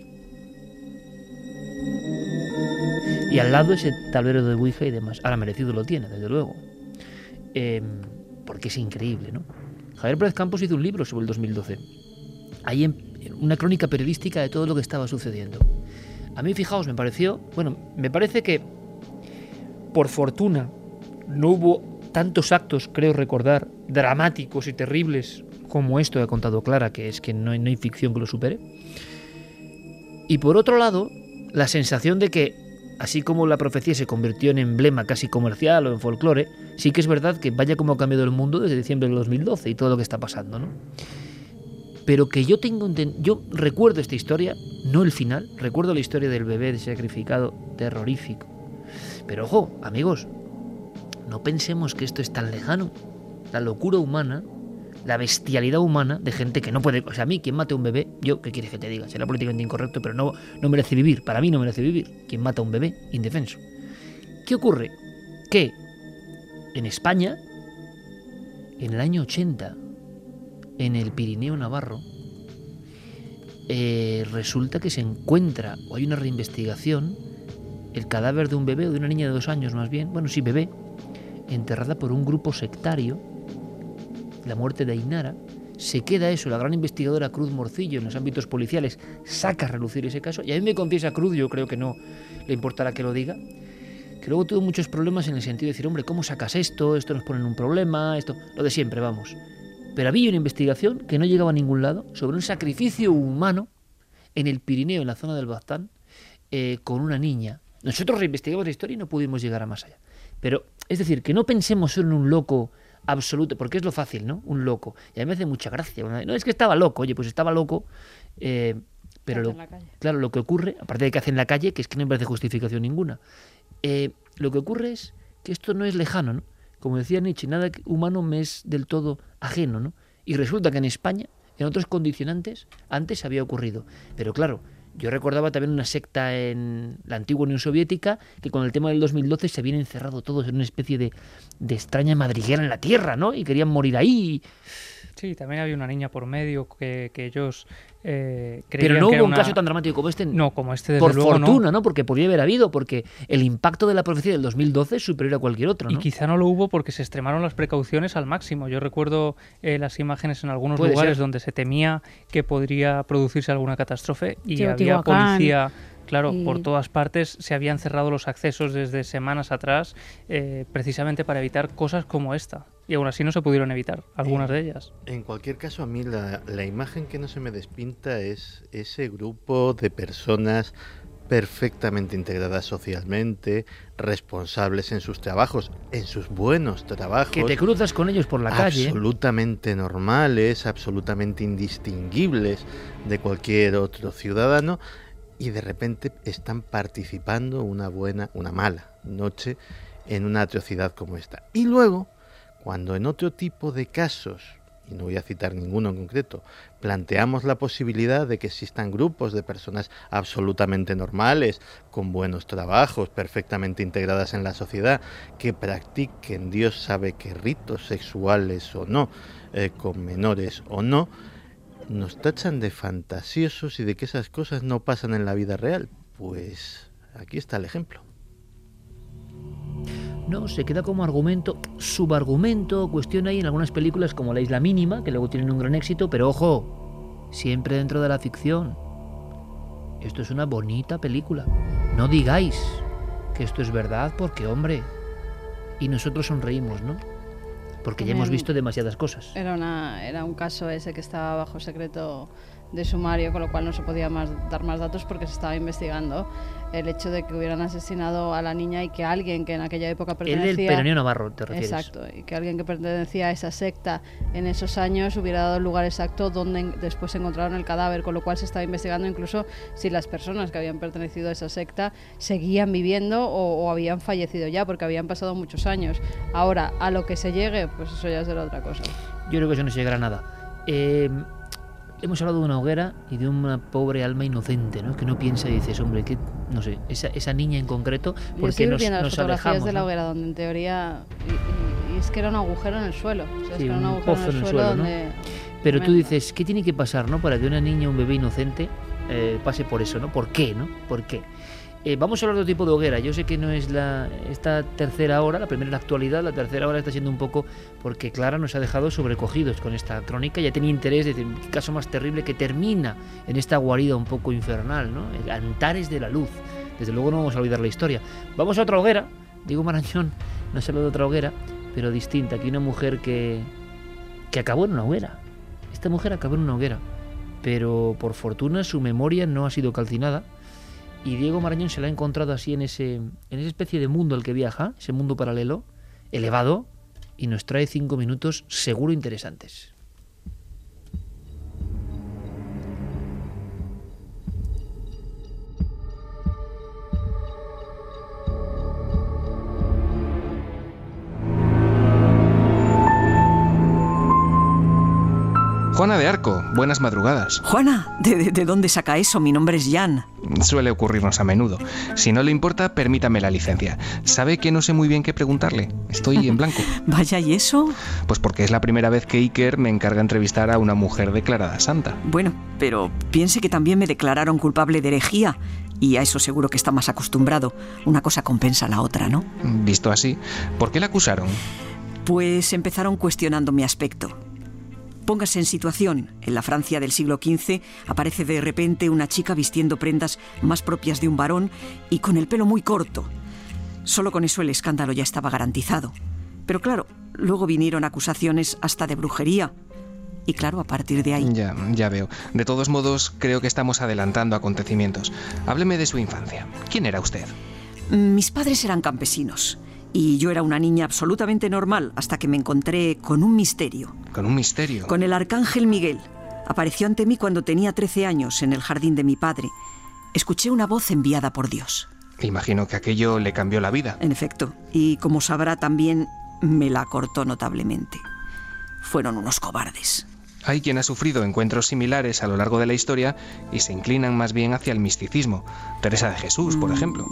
[SPEAKER 2] Y al lado ese tablero de Ouija y demás. Ahora, merecido lo tiene, desde luego. Eh, porque es increíble, ¿no? Javier Pérez Campos hizo un libro sobre el dos mil doce. Ahí en, en una crónica periodística de todo lo que estaba sucediendo. A mí, fijaos, me pareció... Bueno, me parece que, por fortuna, no hubo tantos actos, creo recordar, dramáticos y terribles como esto que ha contado Clara, que es que no hay, no hay ficción que lo supere. Y por otro lado, la sensación de que, así como la profecía se convirtió en emblema casi comercial o en folclore, sí que es verdad que vaya como ha cambiado el mundo desde diciembre del dos mil doce y todo lo que está pasando, ¿no? Pero que yo tengo... Yo recuerdo esta historia, no el final, recuerdo la historia del bebé sacrificado, terrorífico. Pero ojo, amigos, no pensemos que esto es tan lejano. La locura humana, la bestialidad humana de gente que no puede... O sea, a mí, quien mate a un bebé, yo, ¿qué quieres que te diga? Será políticamente incorrecto, pero no, no merece vivir. Para mí no merece vivir. Quien mata a un bebé, indefenso. ¿Qué ocurre? Que en España, en el año ochenta, en el Pirineo Navarro, eh, resulta que se encuentra, o hay una reinvestigación, el cadáver de un bebé, o de una niña de dos años más bien, bueno, sí, bebé, enterrada por un grupo sectario, la muerte de Ainara. Se queda eso, la gran investigadora Cruz Morcillo en los ámbitos policiales saca a relucir ese caso, y a mí me confiesa Cruz, yo creo que no le importará que lo diga, que luego tuvo muchos problemas en el sentido de decir, hombre, ¿cómo sacas esto? Esto nos pone en un problema, esto, lo de siempre, vamos. Pero había una investigación que no llegaba a ningún lado sobre un sacrificio humano en el Pirineo, en la zona del Baztán, eh, con una niña. Nosotros reinvestigamos la historia y no pudimos llegar a más allá. Pero, es decir, que no pensemos solo en un loco absoluto, porque es lo fácil, ¿no? Un loco. Y a mí me hace mucha gracia. No, es que estaba loco, oye, pues estaba loco, eh, pero lo, claro, lo que ocurre, aparte de que hace en la calle, que es que no me parece justificación ninguna, eh, lo que ocurre es que esto no es lejano, ¿no? Como decía Nietzsche, nada humano me es del todo ajeno, ¿no? Y resulta que en España, en otros condicionantes, antes había ocurrido. Pero claro, yo recordaba también una secta en la antigua Unión Soviética que con el tema del dos mil doce se habían encerrado todos en una especie de, de extraña madriguera en la tierra, ¿no? Y querían morir ahí.
[SPEAKER 11] Sí, también había una niña por medio que, que ellos eh, creían
[SPEAKER 2] Pero no
[SPEAKER 11] que
[SPEAKER 2] hubo
[SPEAKER 11] era
[SPEAKER 2] un
[SPEAKER 11] una...
[SPEAKER 2] caso tan dramático como este.
[SPEAKER 11] No, como este, desde
[SPEAKER 2] por
[SPEAKER 11] luego,
[SPEAKER 2] fortuna,
[SPEAKER 11] no.
[SPEAKER 2] ¿no? Porque podría haber habido, porque el impacto de la profecía del dos mil doce es superior a cualquier otro, ¿no?
[SPEAKER 11] Y quizá no lo hubo porque se extremaron las precauciones al máximo. Yo recuerdo eh, las imágenes en algunos
[SPEAKER 2] Puede
[SPEAKER 11] lugares
[SPEAKER 2] ser.
[SPEAKER 11] donde se temía que podría producirse alguna catástrofe y
[SPEAKER 5] Tío,
[SPEAKER 11] había
[SPEAKER 5] Teotihuacán,
[SPEAKER 11] policía... Claro,
[SPEAKER 5] y...
[SPEAKER 11] por todas partes se habían cerrado los accesos desde semanas atrás, eh, precisamente para evitar cosas como esta. Y aún así no se pudieron evitar, algunas
[SPEAKER 12] en,
[SPEAKER 11] de ellas.
[SPEAKER 12] En cualquier caso, a mí la, la imagen que no se me despinta es ese grupo de personas perfectamente integradas socialmente, responsables en sus trabajos, en sus buenos trabajos.
[SPEAKER 2] Que te cruzas con ellos por la calle.
[SPEAKER 12] Absolutamente normales, absolutamente indistinguibles de cualquier otro ciudadano. Y de repente están participando una buena, una mala noche en una atrocidad como esta. Y luego, cuando en otro tipo de casos, y no voy a citar ninguno en concreto, planteamos la posibilidad de que existan grupos de personas absolutamente normales, con buenos trabajos, perfectamente integradas en la sociedad, que practiquen Dios sabe qué ritos sexuales o no, eh, con menores o no, nos tachan de fantasiosos y de que esas cosas no pasan en la vida real. Pues aquí está el ejemplo.
[SPEAKER 2] No, se queda como argumento, subargumento, cuestión ahí en algunas películas como La Isla Mínima, que luego tienen un gran éxito, pero ojo, siempre dentro de la ficción. Esto es una bonita película. No digáis que que esto es verdad, porque, hombre, y nosotros sonreímos, ¿no? Porque ya hemos visto demasiadas cosas.
[SPEAKER 13] Era, una, era un caso ese que estaba bajo secreto de sumario, con lo cual no se podía más, dar más datos porque se estaba investigando el hecho de que hubieran asesinado a la niña y que alguien que en aquella época pertenecía...
[SPEAKER 2] El del Peronio Navarro, ¿te refieres?
[SPEAKER 13] Exacto, y que alguien que pertenecía a esa secta en esos años hubiera dado el lugar exacto donde después encontraron el cadáver, con lo cual se estaba investigando incluso si las personas que habían pertenecido a esa secta seguían viviendo o, o habían fallecido ya, porque habían pasado muchos años. Ahora, a lo que se llegue, pues eso ya será otra cosa.
[SPEAKER 2] Yo creo que eso no se llegará a nada. Eh... Hemos hablado de una hoguera y de una pobre alma inocente, ¿no? Que no piensa y dices, hombre, que no sé, esa, esa niña en concreto, porque nos,
[SPEAKER 13] viendo
[SPEAKER 2] nos
[SPEAKER 13] las fotografías
[SPEAKER 2] alejamos,
[SPEAKER 13] de la
[SPEAKER 2] ¿no?
[SPEAKER 13] hoguera, donde en teoría y, y, y es que era un agujero en el suelo, o sea,
[SPEAKER 2] Sí,
[SPEAKER 13] es que era un,
[SPEAKER 2] un
[SPEAKER 13] agujero
[SPEAKER 2] pozo
[SPEAKER 13] en el,
[SPEAKER 2] en el
[SPEAKER 13] suelo,
[SPEAKER 2] suelo, ¿no?
[SPEAKER 13] donde...
[SPEAKER 2] Pero tú
[SPEAKER 13] tremendo.
[SPEAKER 2] dices, ¿qué tiene que pasar, no, para que una niña, un bebé inocente eh, pase por eso, ¿no? ¿Por qué, no? ¿Por qué? Eh, vamos a hablar de otro tipo de hoguera. Yo sé que no es la esta tercera hora, la primera es la actualidad, la tercera hora está siendo un poco porque Clara nos ha dejado sobrecogidos con esta crónica. Ya tenía interés de decir, qué caso más terrible que termina en esta guarida un poco infernal, ¿no? El Antares de la Luz. Desde luego no vamos a olvidar la historia. Vamos a otra hoguera. Diego Marañón nos habla de otra hoguera, pero distinta. Aquí una mujer que, que acabó en una hoguera. Esta mujer acabó en una hoguera, pero por fortuna su memoria no ha sido calcinada. Y Diego Marañón se la ha encontrado así en ese en esa especie de mundo al que viaja, ese mundo paralelo, elevado, y nos trae cinco minutos seguro interesantes.
[SPEAKER 14] Juana de Arco, buenas madrugadas.
[SPEAKER 15] Juana, ¿de, de, de dónde saca eso? Mi nombre es Jan.
[SPEAKER 14] Suele ocurrirnos a menudo. Si no le importa, permítame la licencia. ¿Sabe que no sé muy bien qué preguntarle? Estoy en blanco.
[SPEAKER 15] Vaya, ¿y eso?
[SPEAKER 14] Pues porque es la primera vez que Iker me encarga entrevistar a una mujer declarada santa.
[SPEAKER 15] Bueno, pero piense que también me declararon culpable de herejía. Y a eso seguro que está más acostumbrado. Una cosa compensa a la otra, ¿no?
[SPEAKER 14] Visto así, ¿por qué la acusaron?
[SPEAKER 15] Pues empezaron cuestionando mi aspecto. Póngase en situación. En la Francia del siglo quince aparece de repente una chica vistiendo prendas más propias de un varón y con el pelo muy corto. Solo con eso el escándalo ya estaba garantizado. Pero claro, luego vinieron acusaciones hasta de brujería. Y claro, a partir de ahí...
[SPEAKER 14] Ya, ya veo. De todos modos, creo que estamos adelantando acontecimientos. Hábleme de su infancia. ¿Quién era usted?
[SPEAKER 15] Mis padres eran campesinos. Y yo era una niña absolutamente normal hasta que me encontré con un misterio.
[SPEAKER 14] ¿Con un misterio?
[SPEAKER 15] Con el arcángel Miguel. Apareció ante mí cuando tenía trece años en el jardín de mi padre. Escuché una voz enviada por Dios.
[SPEAKER 14] Imagino que aquello le cambió la vida.
[SPEAKER 15] En efecto. Y como sabrá también, me la cortó notablemente. Fueron unos cobardes.
[SPEAKER 14] Hay quien ha sufrido encuentros similares a lo largo de la historia y se inclinan más bien hacia el misticismo. Teresa de Jesús, por ejemplo.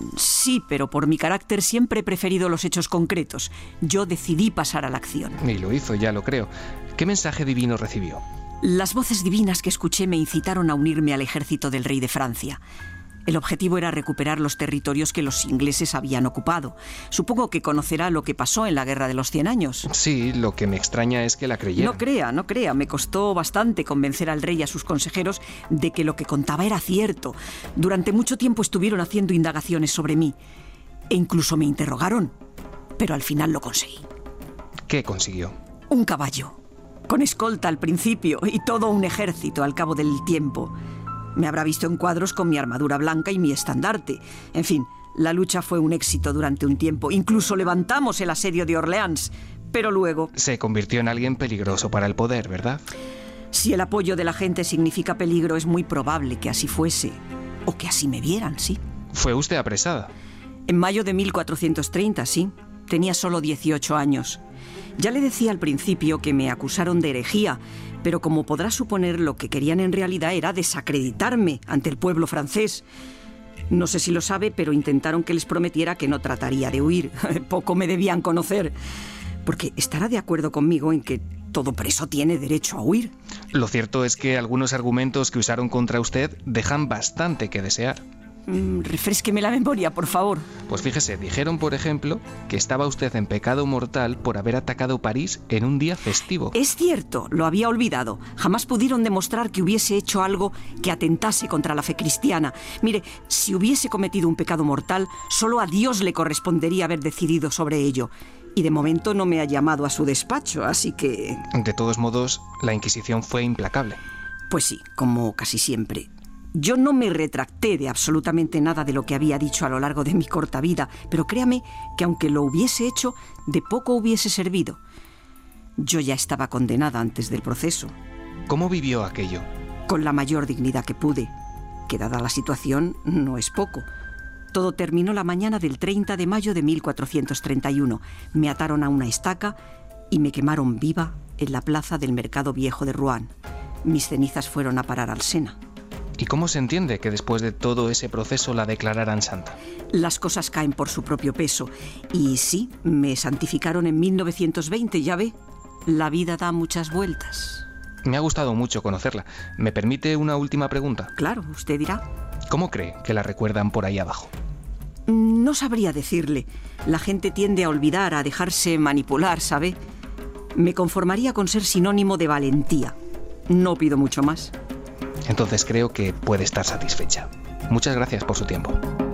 [SPEAKER 15] Sí, pero por mi carácter siempre he preferido los hechos concretos. Yo decidí pasar a la acción.
[SPEAKER 14] Y lo hizo, ya lo creo. ¿Qué mensaje divino recibió?
[SPEAKER 15] Las voces divinas que escuché me incitaron a unirme al ejército del rey de Francia. El objetivo era recuperar los territorios que los ingleses habían ocupado. Supongo que conocerá lo que pasó en la Guerra de los Cien Años.
[SPEAKER 14] Sí, lo que me extraña es que la creyera.
[SPEAKER 15] No crea, no crea. Me costó bastante convencer al rey y a sus consejeros de que lo que contaba era cierto. Durante mucho tiempo estuvieron haciendo indagaciones sobre mí. E incluso me interrogaron. Pero al final lo conseguí.
[SPEAKER 14] ¿Qué consiguió?
[SPEAKER 15] Un caballo. Con escolta al principio y todo un ejército al cabo del tiempo. Me habrá visto en cuadros con mi armadura blanca y mi estandarte. En fin, la lucha fue un éxito durante un tiempo. Incluso levantamos el asedio de Orleans. Pero luego...
[SPEAKER 14] Se convirtió en alguien peligroso para el poder, ¿verdad?
[SPEAKER 15] Si el apoyo de la gente significa peligro, es muy probable que así fuese. O que así me vieran, sí.
[SPEAKER 14] ¿Fue usted apresada?
[SPEAKER 15] En mayo de mil cuatrocientos treinta, sí. Tenía solo dieciocho años. Ya le decía al principio que me acusaron de herejía, pero como podrá suponer, lo que querían en realidad era desacreditarme ante el pueblo francés. No sé si lo sabe, pero intentaron que les prometiera que no trataría de huir. Poco me debían conocer. Porque estará de acuerdo conmigo en que todo preso tiene derecho a huir.
[SPEAKER 14] Lo cierto es que algunos argumentos que usaron contra usted dejan bastante que desear.
[SPEAKER 15] Mm, refrésqueme la memoria, por favor.
[SPEAKER 14] Pues fíjese, dijeron, por ejemplo, que estaba usted en pecado mortal por haber atacado París en un día festivo.
[SPEAKER 15] Es cierto, lo había olvidado. Jamás pudieron demostrar que hubiese hecho algo que atentase contra la fe cristiana. Mire, si hubiese cometido un pecado mortal, solo a Dios le correspondería haber decidido sobre ello. Y de momento no me ha llamado a su despacho, así que...
[SPEAKER 14] De todos modos, la Inquisición fue implacable.
[SPEAKER 15] Pues sí, como casi siempre. Yo no me retracté de absolutamente nada de lo que había dicho a lo largo de mi corta vida, pero créame que aunque lo hubiese hecho, de poco hubiese servido. Yo ya estaba condenada antes del proceso.
[SPEAKER 14] ¿Cómo vivió aquello?
[SPEAKER 15] Con la mayor dignidad que pude, que dada la situación no es poco. Todo terminó la mañana del treinta de mayo de mil cuatrocientos treinta y uno. Me ataron a una estaca y me quemaron viva en la plaza del Mercado Viejo de Rouen. Mis cenizas fueron a parar al Sena.
[SPEAKER 14] ¿Y cómo se entiende que después de todo ese proceso la declararan santa?
[SPEAKER 15] Las cosas caen por su propio peso. Y sí, me santificaron en mil novecientos veinte, ya ve. La vida da muchas vueltas.
[SPEAKER 14] Me ha gustado mucho conocerla. ¿Me permite una última pregunta?
[SPEAKER 15] Claro, usted dirá.
[SPEAKER 14] ¿Cómo cree que la recuerdan por ahí abajo?
[SPEAKER 15] No sabría decirle. La gente tiende a olvidar, a dejarse manipular, ¿sabe? Me conformaría con ser sinónimo de valentía. No pido mucho más.
[SPEAKER 14] Entonces creo que puede estar satisfecha. Muchas gracias por su tiempo.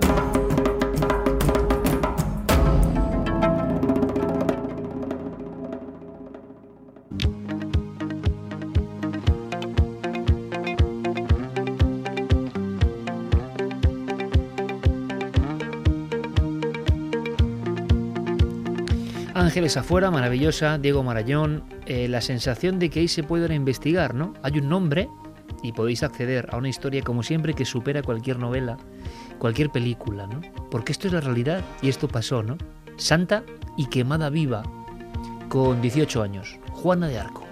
[SPEAKER 2] Ángeles afuera, maravillosa, Diego Marañón, eh, la sensación de que ahí se puede investigar, ¿no? Hay un nombre y podéis acceder a una historia, como siempre, que supera cualquier novela, cualquier película, ¿no? Porque esto es la realidad y esto pasó, ¿no? Santa y quemada viva, con dieciocho años, Juana de Arco.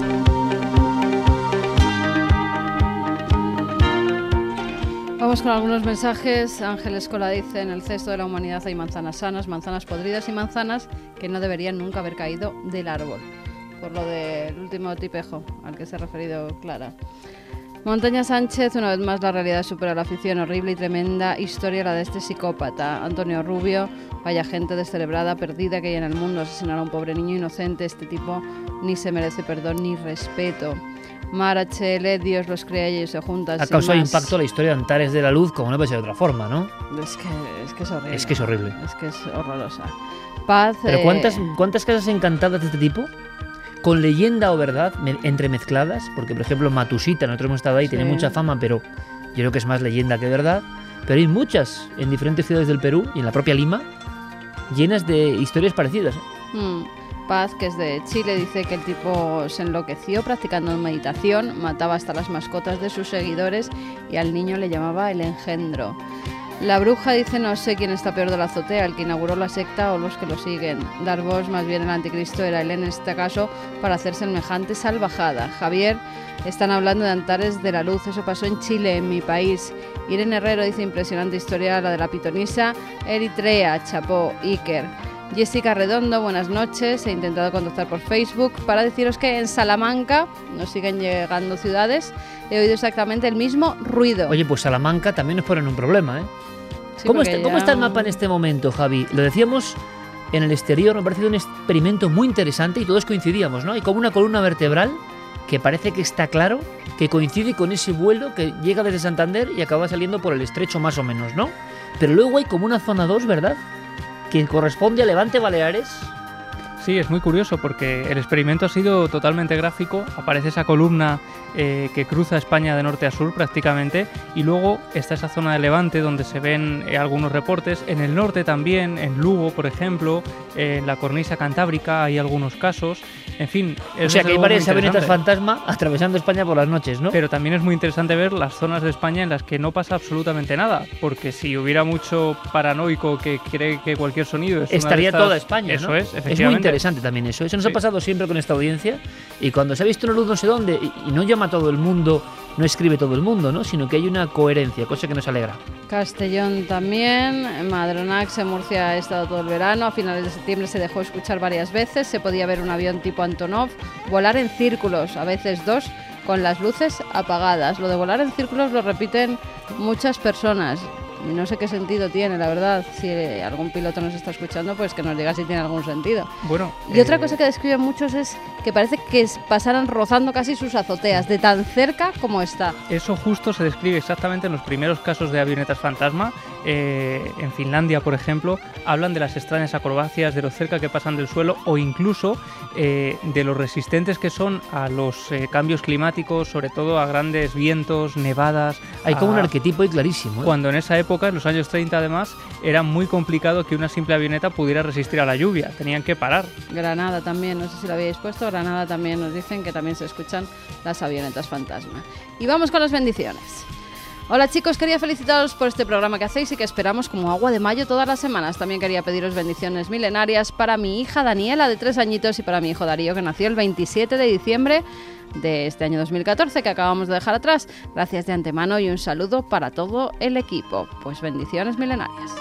[SPEAKER 13] Vamos con algunos mensajes. Ángel Escola dice: en el cesto de la humanidad hay manzanas sanas, manzanas podridas y manzanas que no deberían nunca haber caído del árbol. Por lo del último tipejo al que se ha referido Clara. Montaña Sánchez: una vez más la realidad supera la ficción. Horrible y tremenda historia la de este psicópata. Antonio Rubio: vaya gente descerebrada, perdida que hay en el mundo. Asesinar a un pobre niño inocente. Este tipo ni se merece perdón ni respeto. Mara H L: Dios los crea y ellos se juntan.
[SPEAKER 2] Ha causado impacto la historia de Antares de la Luz, como no puede ser de otra forma, ¿no?
[SPEAKER 13] Es que es, que es horrible.
[SPEAKER 2] Es que es horrible.
[SPEAKER 13] Es que es horrorosa. Paz.
[SPEAKER 2] Pero
[SPEAKER 13] eh...
[SPEAKER 2] ¿cuántas, ¿cuántas casas encantadas de este tipo? Con leyenda o verdad me, entremezcladas, porque por ejemplo Matusita, nosotros hemos estado ahí, sí. Tiene mucha fama, pero yo creo que es más leyenda que verdad. Pero hay muchas en diferentes ciudades del Perú y en la propia Lima, llenas de historias parecidas.
[SPEAKER 13] Mm. Paz, que es de Chile, dice que el tipo se enloqueció practicando meditación, mataba hasta las mascotas de sus seguidores y al niño le llamaba el engendro. La bruja dice: no sé quién está peor de la azotea, el que inauguró la secta o los que lo siguen. Darvos, más bien el anticristo, era él en este caso para hacer semejante salvajada. Javier: están hablando de Antares de la Luz, eso pasó en Chile, en mi país. Irene Herrero dice: impresionante historia la de la pitonisa. Eritrea, chapó, Iker. Jessica Redondo: buenas noches, he intentado contactar por Facebook para deciros que en Salamanca, nos siguen llegando ciudades, he oído exactamente el mismo ruido.
[SPEAKER 2] Oye, pues Salamanca también nos ponen un problema, ¿eh? Sí, ¿Cómo, está, ya... ¿Cómo está el mapa en este momento, Javi? Lo decíamos en el exterior, me parece un experimento muy interesante y todos coincidíamos, ¿no? Hay como una columna vertebral que parece que está claro que coincide con ese vuelo que llega desde Santander y acaba saliendo por el estrecho más o menos, ¿no? Pero luego hay como una zona dos, ¿verdad?, que corresponde a Levante Baleares.
[SPEAKER 11] Sí, es muy curioso porque el experimento ha sido totalmente gráfico. Aparece esa columna eh, que cruza España de norte a sur prácticamente, y luego está esa zona de Levante donde se ven eh, algunos reportes. En el norte también, en Lugo, por ejemplo, eh, en la cornisa cantábrica hay algunos casos. En fin, es
[SPEAKER 2] o sea que hay varias avionetas fantasma atravesando España por las noches, ¿no?
[SPEAKER 11] Pero también es muy interesante ver las zonas de España en las que no pasa absolutamente nada, porque si hubiera mucho paranoico que cree que cualquier sonido es
[SPEAKER 2] estaría
[SPEAKER 11] una de estas,
[SPEAKER 2] toda España,
[SPEAKER 11] eso
[SPEAKER 2] ¿no?
[SPEAKER 11] es, efectivamente.
[SPEAKER 2] Es muy interesante también eso. Eso nos sí. ha pasado siempre con esta audiencia, y cuando se ha visto una luz no sé dónde y, y no llama a todo el mundo, no escribe todo el mundo, ¿no? Sino que hay una coherencia, cosa que nos alegra.
[SPEAKER 13] Castellón también, Madronax en Murcia ha estado todo el verano, a finales de septiembre se dejó escuchar varias veces, se podía ver un avión tipo Antonov volar en círculos, a veces dos, con las luces apagadas. Lo de volar en círculos lo repiten muchas personas. No sé qué sentido tiene, la verdad. Si algún piloto nos está escuchando, pues que nos diga si tiene algún sentido.
[SPEAKER 11] Bueno,
[SPEAKER 13] y
[SPEAKER 11] eh...
[SPEAKER 13] otra cosa que describen muchos es que parece que pasaran rozando casi sus azoteas, de tan cerca como está.
[SPEAKER 11] Eso justo se describe exactamente en los primeros casos de avionetas fantasma. Eh, en Finlandia, por ejemplo, hablan de las extrañas acrobacias, de lo cerca que pasan del suelo o incluso eh, de lo resistentes que son a los eh, cambios climáticos, sobre todo a grandes vientos, nevadas.
[SPEAKER 2] Hay como
[SPEAKER 11] a...
[SPEAKER 2] un arquetipo ahí clarísimo, ¿eh?
[SPEAKER 11] Cuando en esa época, en los años treinta además, era muy complicado que una simple avioneta pudiera resistir a la lluvia, tenían que parar.
[SPEAKER 13] Granada también, no sé si lo habíais puesto, Granada también nos dicen que también se escuchan las avionetas fantasma. Y vamos con las bendiciones. Hola chicos, quería felicitaros por este programa que hacéis y que esperamos como agua de mayo todas las semanas. También quería pediros bendiciones milenarias para mi hija Daniela, de tres añitos, y para mi hijo Darío, que nació el veintisiete de diciembre de este año dos mil catorce, que acabamos de dejar atrás. Gracias de antemano y un saludo para todo el equipo. Pues bendiciones milenarias.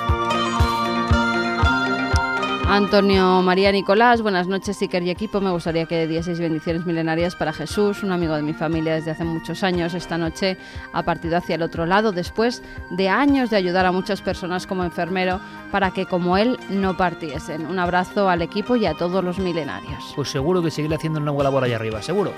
[SPEAKER 13] Antonio María Nicolás, buenas noches, Iker y equipo. Me gustaría que dieseis bendiciones milenarias para Jesús, un amigo de mi familia desde hace muchos años. Esta noche ha partido hacia el otro lado después de años de ayudar a muchas personas como enfermero para que como él no partiesen. Un abrazo al equipo y a todos los milenarios.
[SPEAKER 2] Pues seguro que seguirá haciendo una buena labor allá arriba, seguro.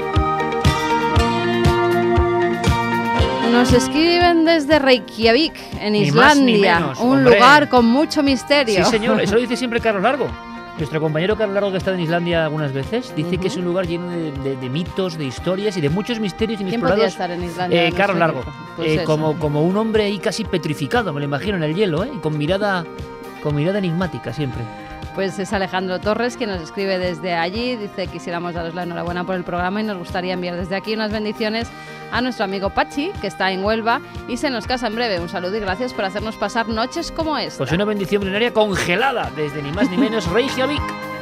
[SPEAKER 13] Nos escriben desde Reykjavik, en
[SPEAKER 2] ni
[SPEAKER 13] Islandia,
[SPEAKER 2] más ni menos,
[SPEAKER 13] un
[SPEAKER 2] hombre.
[SPEAKER 13] lugar con mucho misterio.
[SPEAKER 2] Sí, señor, eso lo dice siempre Carlos Largo. Nuestro compañero Carlos Largo, que ha estado en Islandia algunas veces, dice uh-huh. que es un lugar lleno de, de, de mitos, de historias y de muchos misterios inexplorados.
[SPEAKER 13] ¿Quién podría estar en Islandia?
[SPEAKER 2] Eh,
[SPEAKER 13] no
[SPEAKER 2] Carlos
[SPEAKER 13] sé
[SPEAKER 2] Largo,
[SPEAKER 13] pues
[SPEAKER 2] eh, como, como un hombre ahí casi petrificado, me lo imagino, en el hielo, ¿eh? con mirada, con mirada enigmática siempre.
[SPEAKER 13] Pues es Alejandro Torres quien nos escribe desde allí. Dice: quisiéramos daros la enhorabuena por el programa y nos gustaría enviar desde aquí unas bendiciones a nuestro amigo Pachi, que está en Huelva y se nos casa en breve. Un saludo y gracias por hacernos pasar noches como esta.
[SPEAKER 2] Pues una bendición plenaria congelada desde ni más ni menos Reykjavik.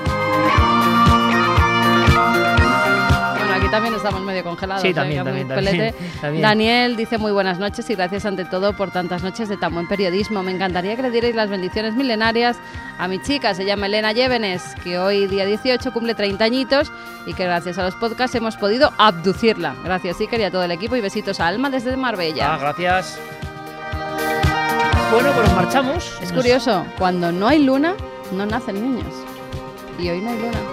[SPEAKER 13] Aquí también estamos medio congelados.
[SPEAKER 2] Sí, también, también, también, también.
[SPEAKER 13] Daniel dice: muy buenas noches y gracias ante todo por tantas noches de tan buen periodismo. Me encantaría que le dierais las bendiciones milenarias a mi chica, se llama Elena Llévenes, que hoy día dieciocho cumple treinta añitos y que gracias a los podcasts hemos podido abducirla. Gracias Iker y a todo el equipo y besitos a Alma desde Marbella.
[SPEAKER 2] Ah, gracias. Bueno, pues nos marchamos.
[SPEAKER 13] Es
[SPEAKER 2] nos...
[SPEAKER 13] curioso, cuando no hay luna, no nacen niños. Y hoy no hay luna.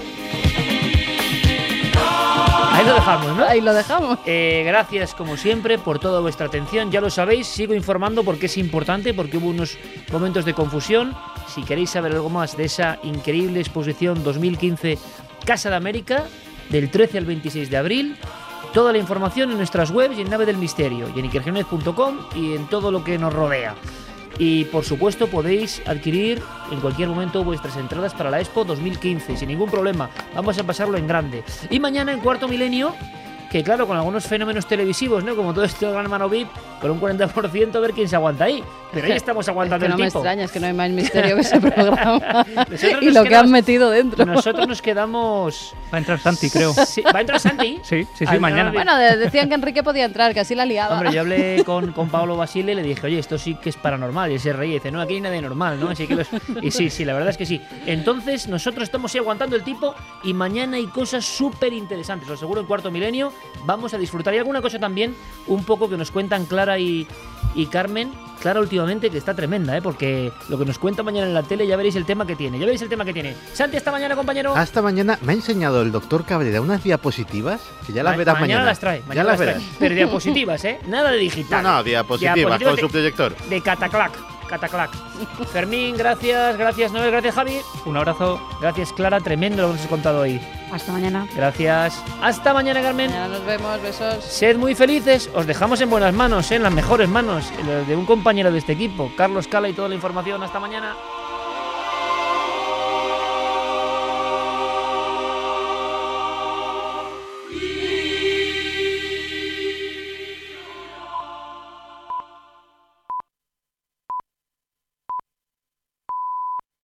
[SPEAKER 2] Ahí lo dejamos, ¿no?
[SPEAKER 13] Ahí lo dejamos.
[SPEAKER 2] Eh, gracias, como siempre, por toda vuestra atención. Ya lo sabéis, sigo informando porque es importante, porque hubo unos momentos de confusión. Si queréis saber algo más de esa increíble exposición dos mil quince Casa de América, del trece al veintiséis de abril, toda la información en nuestras webs y en Nave del Misterio, y en iker jiménez punto com y en todo lo que nos rodea. Y por supuesto podéis adquirir en cualquier momento vuestras entradas para la Expo dos mil quince sin ningún problema. Vamos a pasarlo en grande. Y mañana en Cuarto Milenio, que claro, con algunos fenómenos televisivos, ¿no? Como todo esto de Gran Hermano V I P, con un cuarenta por ciento, a ver quién se aguanta ahí. Pero ahí estamos aguantando
[SPEAKER 13] es que
[SPEAKER 2] el
[SPEAKER 13] no
[SPEAKER 2] tipo.
[SPEAKER 13] me extraña, es que no hay más misterio que ese programa. y lo
[SPEAKER 2] quedamos,
[SPEAKER 13] que han metido dentro.
[SPEAKER 2] Nosotros nos quedamos...
[SPEAKER 11] Va a entrar Santi, creo.
[SPEAKER 2] Sí, ¿va a entrar Santi?
[SPEAKER 11] Sí, sí, sí,
[SPEAKER 2] Al
[SPEAKER 11] mañana.
[SPEAKER 13] Bueno, decían que Enrique podía entrar, que así la liaba.
[SPEAKER 2] Hombre, yo hablé con, con Pablo Basile y le dije, oye, esto sí que es paranormal. Y él se reía y dice, no, aquí hay nada de normal, ¿no? Así que los... Y sí, sí, la verdad es que sí. Entonces, nosotros estamos ahí aguantando el tipo y mañana hay cosas súper interesantes. Lo seguro en Cuarto Milenio vamos a disfrutar. Y alguna cosa también, un poco que nos cuentan Clara y, y Carmen. Clara últimamente, que está tremenda, ¿eh? Porque lo que nos cuenta mañana en la tele, ya veréis el tema que tiene. Ya veréis el tema que tiene. Santi, hasta mañana, compañero.
[SPEAKER 12] Hasta mañana. Me ha enseñado el doctor Cabrera unas diapositivas que ya las
[SPEAKER 2] Ma-
[SPEAKER 12] verás
[SPEAKER 2] mañana.
[SPEAKER 12] mañana.
[SPEAKER 2] las trae. Mañana
[SPEAKER 12] ya las,
[SPEAKER 2] las
[SPEAKER 12] verás.
[SPEAKER 2] trae. Pero diapositivas, ¿eh? Nada de digital.
[SPEAKER 12] No, no, diapositivas,
[SPEAKER 2] diapositivas
[SPEAKER 12] con
[SPEAKER 2] de,
[SPEAKER 12] su proyector.
[SPEAKER 2] De cataclac. Cataclac. Fermín, gracias. Gracias, Noel. Gracias, Javi.
[SPEAKER 11] Un abrazo.
[SPEAKER 2] Gracias, Clara. Tremendo lo que nos has contado hoy.
[SPEAKER 5] Hasta mañana.
[SPEAKER 2] Gracias. Hasta mañana, Carmen.
[SPEAKER 13] Mañana nos vemos. Besos.
[SPEAKER 2] Sed muy felices. Os dejamos en buenas manos, ¿eh? En las mejores manos. En las de un compañero de este equipo, Carlos Cala, y toda la información. Hasta mañana.